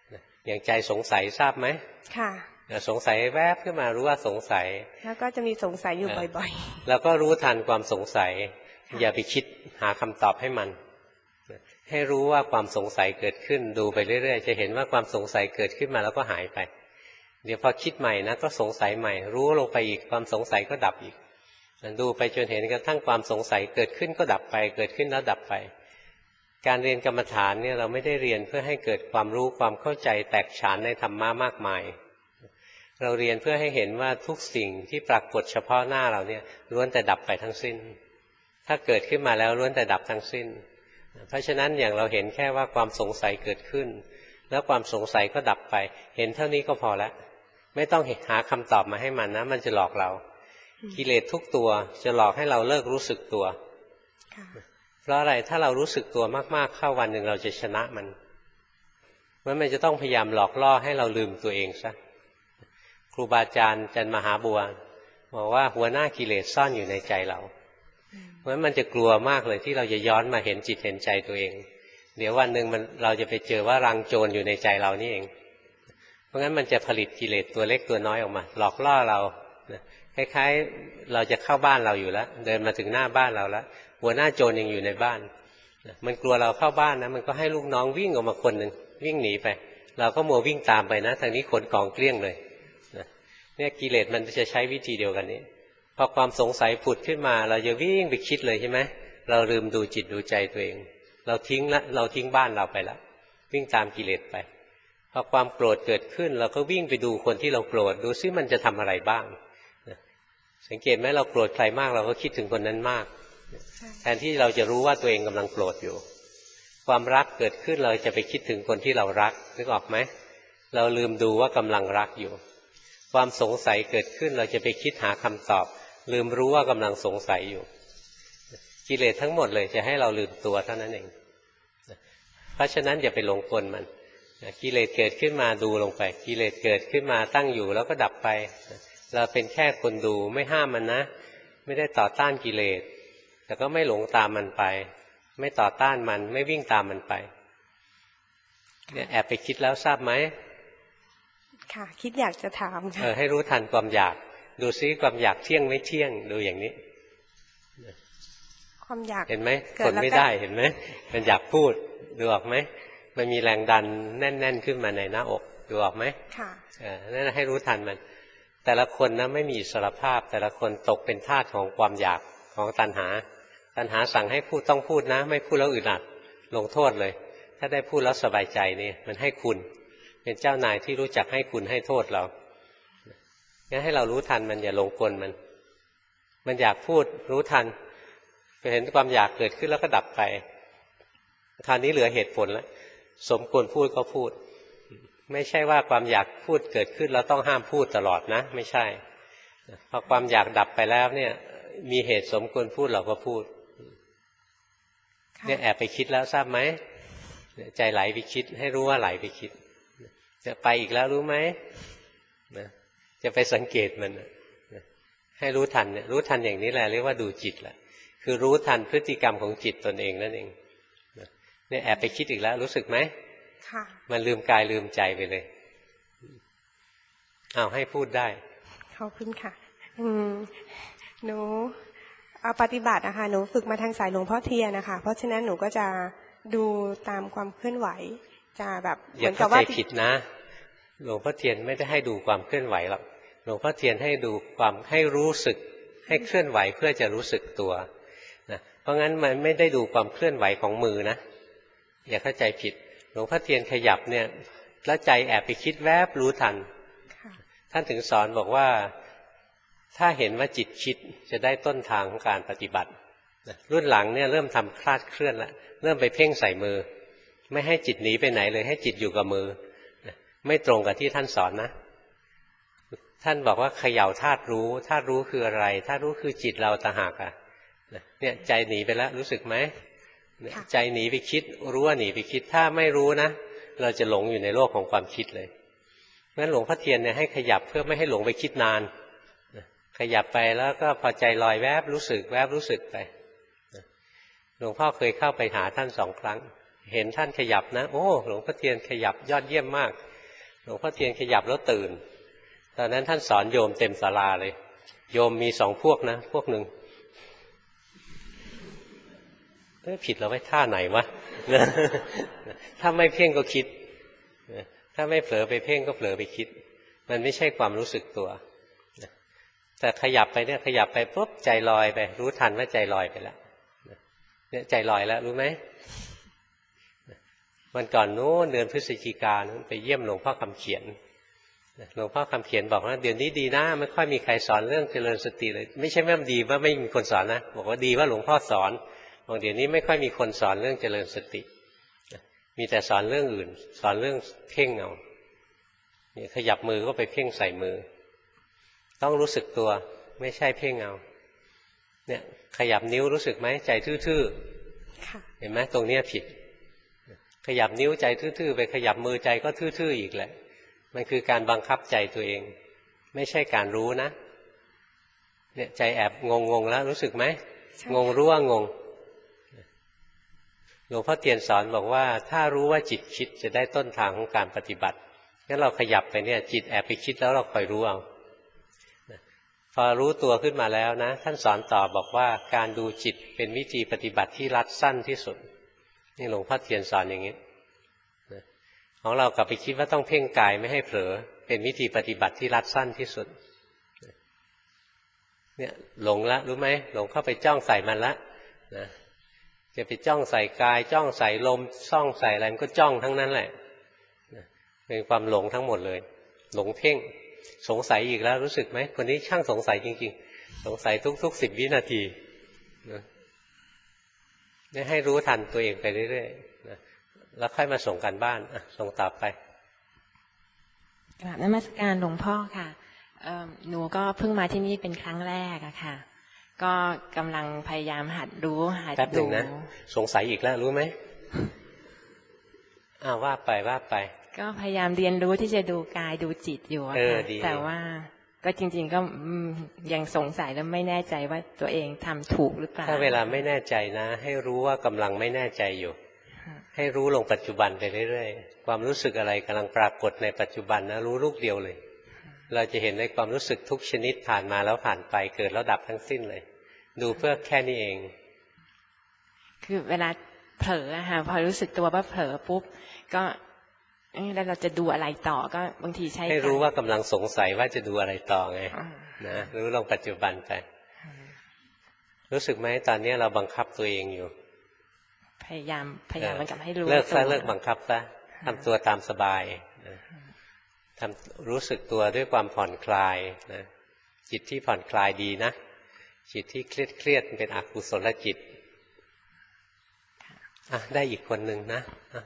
อย่างใจสงสัยทราบไหมค่ะสงสัยแวบขึ้นมารู้ว่าสงสัยแล้วก็จะมีสงสัยอยู่บ่อยๆแล้วก็รู้ทันความสงสัยอย่าไปคิดหาคำตอบให้มันให้รู้ว่าความสงสัยเกิดขึ้นดูไปเรื่อยๆจะเห็นว่าความสงสัยเกิดขึ้นมาแล้วก็หายไปเดี๋ยวพอคิดใหม่นะก็สงสัยใหม่รู้ลงไปอีกความสงสัยก็ดับอีกดูไปจนเห็นกระทั่งความสงสัยเกิดขึ้นก็ดับไปเกิดขึ้นแล้วดับไปการเรียนกรรมฐานเนี่ยเราไม่ได้เรียนเพื่อให้เกิดความรู้ความเข้าใจแตกฉานในธรรมะมากมายเราเรียนเพื่อให้เห็นว่าทุกสิ่งที่ปรากฏเฉพาะหน้าเราเนี่ยล้วนแต่ดับไปทั้งสิ้นถ้าเกิดขึ้นมาแล้วล้วนแต่ดับทั้งสิ้นเพราะฉะนั้นอย่างเราเห็นแค่ว่าความสงสัยเกิดขึ้นแล้วความสงสัยก็ดับไปเห็นเท่านี้ก็พอแล้วไม่ต้องหาคำตอบมาให้มันนะมันจะหลอกเรากิเลสทุกตัวจะหลอกให้เราเลิกรู้สึกตัวเพราะอะไรถ้าเรารู้สึกตัวมากๆเข้าวันหนึ่งเราจะชนะมันจะต้องพยายามหลอกล่อให้เราลืมตัวเองซะครูบาอาจารย์จันมหาบัวบอกว่าหัวหน้ากิเลสซ่อนอยู่ในใจเราเพราะฉะนั้นมันจะกลัวมากเลยที่เราจะย้อนมาเห็นจิตเห็นใจตัวเองเดี๋ยววันหนึ่งเราจะไปเจอว่ารังโจรอยู่ในใจเรานี่เองเพราะงั้นมันจะผลิตกิเลสตัวเล็กตัวน้อยออกมาหลอกล่อเราคล้ายๆเราจะเข้าบ้านเราอยู่แล้วเดินมาถึงหน้าบ้านเราแล้วหัวหน้าโจรยังอยู่ในบ้านมันกลัวเราเข้าบ้านนะมันก็ให้ลูกน้องวิ่งออกมาคนหนึ่งวิ่งหนีไปเราก็มัววิ่งตามไปนะทางนี้ขนกองเกลี้ยงเลยเนี่ยกิเลสมันจะใช้วิธีเดียวกันนี้พอความสงสัยผุดขึ้นมาเราจะวิ่งไปคิดเลยใช่ไหมเราลืมดูจิตดูใจตัวเองเราทิ้งบ้านเราไปแล้ววิ่งตามกิเลสไปพอความโกรธเกิดขึ้นเราก็วิ่งไปดูคนที่เราโกรธดูซิมันจะทำอะไรบ้างสังเกตไหมเราโกรธใครมากเราก็คิดถึงคนนั้นมากแทนที่เราจะรู้ว่าตัวเองกำลังโกรธอยู่ความรักเกิดขึ้นเราจะไปคิดถึงคนที่เรารักนึกออกไหมเราลืมดูว่ากำลังรักอยู่ความสงสัยเกิดขึ้นเราจะไปคิดหาคำตอบลืมรู้ว่ากำลังสงสัยอยู่กิเลสทั้งหมดเลยจะให้เราลืมตัวเท่านั้นเองเพราะฉะนั้นอย่าไปหลงกลมันกิเลสเกิดขึ้นมาดูลงไปกิเลสเกิดขึ้นมาตั้งอยู่แล้วก็ดับไปเราเป็นแค่คนดูไม่ห้ามมันนะไม่ได้ต่อต้านกิเลสแต่ก็ไม่หลงตามมันไปไม่ต่อต้านมันไม่วิ่งตามมันไปเนี่ยแอบไปคิดแล้วทราบไหมค่ะคิดอยากจะถามค่ะให้รู้ทันความอยากดูซิความอยากเที่ยงไม่เที่ยงดูอย่างนี้ความอยากเห็นไหมทนไม่ได้เห็นไหมมันอยากพูดดูออกไหมมันมีแรงดันแน่นๆขึ้นมาในหน้าอกดูออกไหมค่ะนั่นให้รู้ทันมันแต่ละคนนะไม่มีอิสรภาพแต่ละคนตกเป็นทาสของความอยากของตัณหาสั่งให้พูดต้องพูดนะไม่พูดแล้วอึดอัดลงโทษเลยถ้าได้พูดแล้วสบายใจนี่มันให้คุณเป็นเจ้านายที่รู้จักให้คุณให้โทษเรางั้นให้เรารู้ทันมันอย่าหลงกลมันอยากพูดรู้ทันเห็นความอยากเกิดขึ้นแล้วก็ดับไปคราวนี้เหลือเหตุผลแล้วสมควรพูดก็พูดไม่ใช่ว่าความอยากพูดเกิดขึ้นแล้วต้องห้ามพูดตลอดนะไม่ใช่พอความอยากดับไปแล้วเนี่ยมีเหตุสมควรพูดเราก็พูดเนี่ยแอบไปคิดแล้วทราบไหมใจไหลไปคิดให้รู้ว่าไหลไปคิดจะไปอีกแล้วรู้ไหมจะไปสังเกตมันให้รู้ทันเนี่ยรู้ทันอย่างนี้แหละเรียกว่าดูจิตแหละคือรู้ทันพฤติกรรมของจิตตนเองนั่นเองเนี่ยแอบไปคิดอีกแล้วรู้สึกไหมค่ะมันลืมกายลืมใจไปเลยเอาให้พูดได้ขอบคุณค่ะหนูปฏิบัตินะคะหนูฝึกมาทางสายหลวงพ่อเทียนนะคะเพราะฉะนั้นหนูก็จะดูตามความเคลื่อนไหวจะแบบอย่าเข้าใจผิดนะหลวงพ่อเทียนไม่ได้ให้ดูความเคลื่อนไหวหรอกหลวงพ่อเทียนให้ดูความให้รู้สึกให้เคลื่อนไหวเพื่อจะรู้สึกตัวนะเพราะงั้นมันไม่ได้ดูความเคลื่อนไหวของมือนะอย่าเข้าใจผิดหลวงพ่อเทียนขยับเนี่ยแล้วใจแอบไปคิดแวบรู้ทันท่านถึงสอนบอกว่าถ้าเห็นว่าจิตคิดจะได้ต้นทางของการปฏิบัติรุ่นหลังเนี่ยเริ่มทำคลาดเคลื่อนแล้วเริ่มไปเพ่งใส่มือไม่ให้จิตหนีไปไหนเลยให้จิตอยู่กับมือไม่ตรงกับที่ท่านสอนนะท่านบอกว่าเขย่าธาตุรู้ธาตุรู้คืออะไรธาตุรู้คือจิตเราต่างหากอ่ะเนี่ยใจหนีไปแล้วรู้สึกไหมใจหนีไปคิดรู้ว่าหนีไปคิดถ้าไม่รู้นะเราจะหลงอยู่ในโลกของความคิดเลยงั้นหลวงพ่อเทียนเนี่ยให้ขยับเพื่อไม่ให้หลงไปคิดนานขยับไปแล้วก็พอใจลอยแวบรู้สึกแวบรู้สึกไปหลวงพ่อเคยเข้าไปหาท่าน2 ครั้งเห็นท่านขยับนะโอ้หลวงพ่อเทียนขยับยอดเยี่ยมมากหลวงพ่อเทียนขยับแล้วตื่นตอนนั้นท่านสอนโยมเต็มศาลาเลยโยมมี2 พวกนะพวกหนึ่งผิดเราไว้ท่าไหนวะ ถ้าไม่เพ่งก็คิดถ้าไม่เผลอไปเพ่งก็เผลอไปคิดมันไม่ใช่ความรู้สึกตัวแต่ขยับไปเนี่ยขยับไปปุ๊บใจลอยไปรู้ทันว่าใจลอยไปแล้วเนี่ยใจลอยแล้วรู้ไหมวันก่อนนู้นเดือนพฤศจิกายนไปเยี่ยมหลวงพ่อคำเขียนหลวงพ่อคำเขียนบอกว่าเดี๋ยวนี้ดีนะไม่ค่อยมีใครสอนเรื่องเจริญสติเลยไม่ใช่ว่าดีว่าไม่มีคนสอนนะบอกว่าดีว่าหลวงพ่อสอนบอกเดี๋ยวนี้ไม่ค่อยมีคนสอนเรื่องเจริญสติมีแต่สอนเรื่องอื่นสอนเรื่องเพ่งเอาเนี่ยขยับมือก็ไปเพ่งใส่มือต้องรู้สึกตัวไม่ใช่เพ่งเอาเนี่ยขยับนิ้วรู้สึกไหมใจทื่อๆเห็นไหมตรงเนี้ยผิดขยับนิ้วใจทื่อๆไปขยับมือใจก็ทื่อๆอีกแหละมันคือการบังคับใจตัวเองไม่ใช่การรู้นะเนี่ยใจแอบงงแล้วรู้สึกไหมงงรู้ว่างงหลวงพ่อเทียนสอนบอกว่าถ้ารู้ว่าจิตคิดจะได้ต้นทางของการปฏิบัติงั้นเราขยับไปเนี่ยจิตแอบไปคิดแล้วเราคอยรู้เอาพอรู้ตัวขึ้นมาแล้วนะท่านสอนต่อบอกว่าการดูจิตเป็นวิธีปฏิบัติที่รัดสั้นที่สุดนี่หลวงพ่อเทียนสอนอย่างนี้ของเรากลับไปคิดว่าต้องเพ่งกายไม่ให้เผลอเป็นวิธีปฏิบัติที่รัดสั้นที่สุดเนี่ยหลงละรู้ไหมหลงเข้าไปจ้องใส่มันละนะจะไปจ้องใส่กายจ้องใส่ลมจ้องใส่อะไรมันก็จ้องทั้งนั้นแหละเป็นความหลงทั้งหมดเลยหลงเพ่งสงสัยอีกแล้วรู้สึกไหมคนนี้ช่างสงสัยจริงๆสงสัยทุกๆ10 วินาทีนี่ให้รู้ทันตัวเองไปเรื่อยๆนะแล้วค่อยมาส่งกันบ้านส่งต่อไปกราบนมัสการหลวงพ่อค่ะหนูก็เพิ่งมาที่นี่เป็นครั้งแรกอะค่ะก็กำลังพยายามหัดรู้หัดดูแป๊บนึงนะสงสัยอีกแล้วรู้ไหมว่าไปก็พยายามเรียนรู้ที่จะดูกายดูจิตอยู่อะค่ะแต่ว่าก็จริงๆก็ยังสงสัยและไม่แน่ใจว่าตัวเองทำถูกหรือเปล่าถ้าเวลาไม่แน่ใจนะให้รู้ว่ากำลังไม่แน่ใจอยู่ให้รู้ลงปัจจุบันไปเรื่อยๆความรู้สึกอะไรกำลังปรากฏในปัจจุบันนะรู้ลูกเดียวเลยเราจะเห็นในความรู้สึกทุกชนิดผ่านมาแล้วผ่านไปเกิดแล้วดับทั้งสิ้นเลยดูเพื่อแค่นี้เองคือเวลาเผลอค่ะพอรู้สึกตัวว่าเผลอปุ๊บก็แล้วเราจะดูอะไรต่อก็บางทีใช้ให้รู้ว่ากำลังสงสัยว่าจะดูอะไรต่อไงนะรู้ลงปัจจุบันไปรู้สึกไหมตอนนี้เราบังคับตัวเองอยู่พยายามบังคับให้รู้เลิกบังคับซะทำตัวตามสบายทำรู้สึกตัวด้วยความผ่อนคลายนะจิตที่ผ่อนคลายดีนะจิตที่เครียดเป็นอกุศลจิตได้อีกคนหนึ่งนะ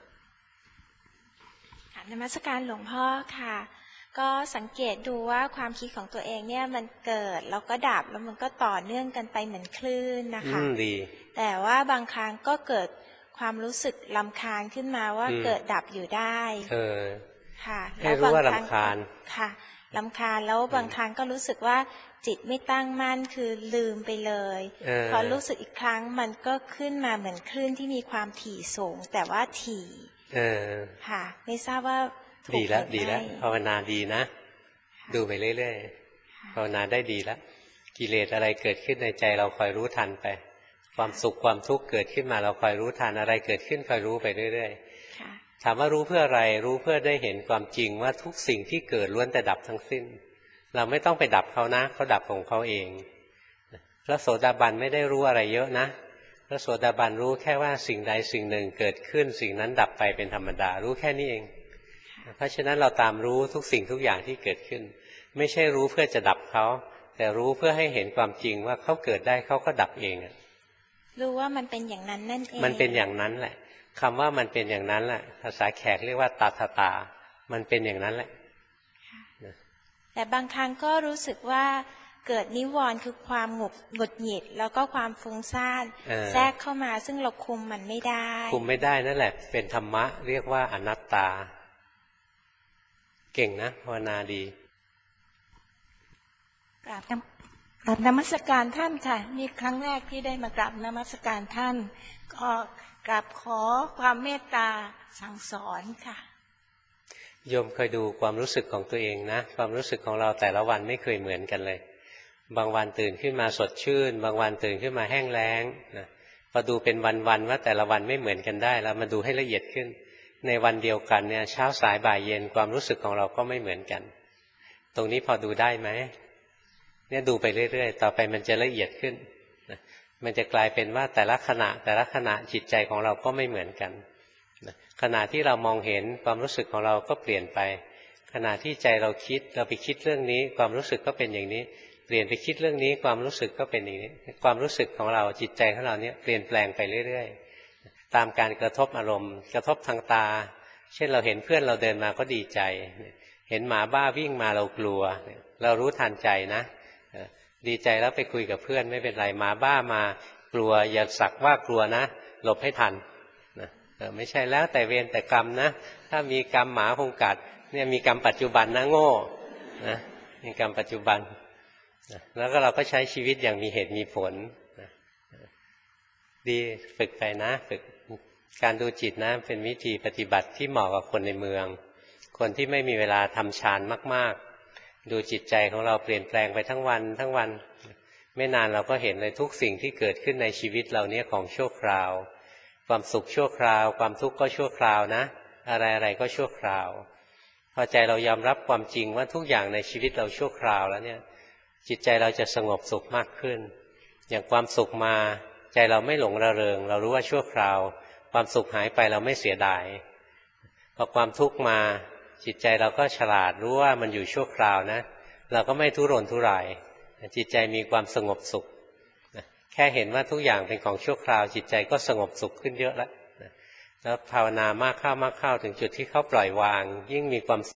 นมัสการหลวงพ่อค่ะก็สังเกตดูว่าความคิดของตัวเองเนี่ยมันเกิดแล้วก็ดับแล้วมันก็ต่อเนื่องกันไปเหมือนคลื่นนะคะดีแต่ว่าบางครั้งก็เกิดความรู้สึกรำคาญขึ้นมาว่าเกิดดับอยู่ได้ค่ะให้รู้ว่ารำคาญค่ะรำคาญแล้วบางครั้งก็รู้สึกว่าจิตไม่ตั้งมั่นคือลืมไปเลยพอรู้สึกอีกครั้งมันก็ขึ้นมาเหมือนคลื่นที่มีความถี่สูงแต่ว่าถี่ค่ะไม่ทราบว่าดีแล้วภาวนาดีนะดูไปเรื่อยๆภาวนาได้ดีแล้วกิเลสอะไรเกิดขึ้นในใจเราคอยรู้ทันไปความสุขความทุกข์เกิดขึ้นมาเราคอยรู้ทันอะไรเกิดขึ้นคอยรู้ไปเรื่อยๆถามว่ารู้เพื่ออะไรรู้เพื่อได้เห็นความจริงว่าทุกสิ่งที่เกิดล้วนแต่ดับทั้งสิ้นเราไม่ต้องไปดับเขานะเขาดับของเขาเองพระโสดาบันไม่ได้รู้อะไรเยอะนะพระโสดาบันรู้แค่ว่าสิ่งใดสิ่งหนึ่งเกิดขึ้นสิ่งนั้นดับไปเป็นธรรมดารู้แค่นี้เองเพราะฉะนั้นเราตามรู้ทุกสิ่งทุกอย่างที่เกิดขึ้นไม่ใช่รู้เพื่อจะดับเขาแต่รู้เพื่อให้เห็นความจริงว่าเขาเกิดได้เขาก็ดับเองรู้ว่ามันเป็นอย่างนั้นนั่นเองมันเป็นอย่างนั้นแหละคำว่ามันเป็นอย่างนั้นแหละภาษาแขกเรียกว่าตถตามันเป็นอย่างนั้นแหละแต่บางครั้งก็รู้สึกว่าเกิดนิวรณ์คือความหงุดหงิดแล้วก็ความฟุ้งซ่านแทรกเข้ามาซึ่งเราคุมมันไม่ได้คุมไม่ได้นั่นแหละเป็นธรรมะเรียกว่าอนัตตาเก่งนะภาวนาดีกราบนมัสการท่านค่ะนี่ครั้งแรกที่ได้มากราบนมัสการท่านก็กราบขอความเมตตาสั่งสอนค่ะโยมเคยดูความรู้สึกของตัวเองนะความรู้สึกของเราแต่ละวันไม่เคยเหมือนกันเลยบางวันตื่นขึ้นมาสดชื่นบางวันตื่นขึ้นมาแห้งแล้งนะพอดูเป็นวันๆว่าแต่ละวันไม่เหมือนกันได้แล้วมาดูให้ละเอียดขึ้นในวันเดียวกันเนี่ยเช้าสายบ่ายเย็นความรู้สึกของเราก็ไม่เหมือนกันตรงนี้พอดูได้ไหมเนี่ยดูไปเรื่อยๆต่อไปมันจะละเอียดขึ้นนะมันจะกลายเป็นว่าแต่ละขณะจิตใจของเราก็ไม่เหมือนกันนะขณะที่เรามองเห็นความรู้สึกของเราก็เปลี่ยนไปขณะที่ใจเราคิดเราไปคิดเรื่องนี้ความรู้สึกก็เป็นอย่างนี้เปลี่ยนไปคิดเรื่องนี้ความรู้สึกก็เป็นอย่างนี้ความรู้สึกของเราจิตใจของเราเนี่ยเปลี่ยนแปลงไปเรื่อยๆตามการกระทบอารมณ์กระทบทางตาเช่นเราเห็นเพื่อนเราเดินมาก็ดีใจเห็นหมาบ้าวิ่งมาเรากลัวเรารู้ทันใจนะดีใจแล้วไปคุยกับเพื่อนไม่เป็นไรหมาบ้ามากลัวอย่าสักว่ากลัวนะหลบให้ทันนะไม่ใช่แล้วแต่เวรแต่กรรมนะถ้ามีกรรมหมาคงกัดเนี่ยมีกรรมปัจจุบันนะโง่นะมีกรรมปัจจุบันแล้วก็เราก็ใช้ชีวิตอย่างมีเหตุมีผลดีฝึกไปนะฝึกการดูจิตนะเป็นวิธีปฏิบัติที่เหมาะกับคนในเมืองคนที่ไม่มีเวลาทำฌานมากๆดูจิตใจของเราเปลี่ยนแปลงไปทั้งวันไม่นานเราก็เห็นเลยทุกสิ่งที่เกิดขึ้นในชีวิตเราเนี่ยของชั่วคราวความสุขชั่วคราวความทุกข์ก็ชั่วคราวนะอะไรๆก็ชั่วคราวพอใจเรายอมรับความจริงว่าทุกอย่างในชีวิตเราชั่วคราวแล้วเนี่ยจิตใจเราจะสงบสุขมากขึ้นอย่างความสุขมาใจเราไม่หลงระเริงเรารู้ว่าชั่วคราวความสุขหายไปเราไม่เสียดายพอความทุกข์มาจิตใจเราก็ฉลาดรู้ว่ามันอยู่ชั่วคราวนะเราก็ไม่ทุรนทุรายจิตใจมีความสงบสุขแค่เห็นว่าทุกอย่างเป็นของชั่วคราวจิตใจก็สงบสุขขึ้นเยอะแล้วภาวนามากเข้าถึงจุดที่เขาปล่อยวางยิ่งมีความ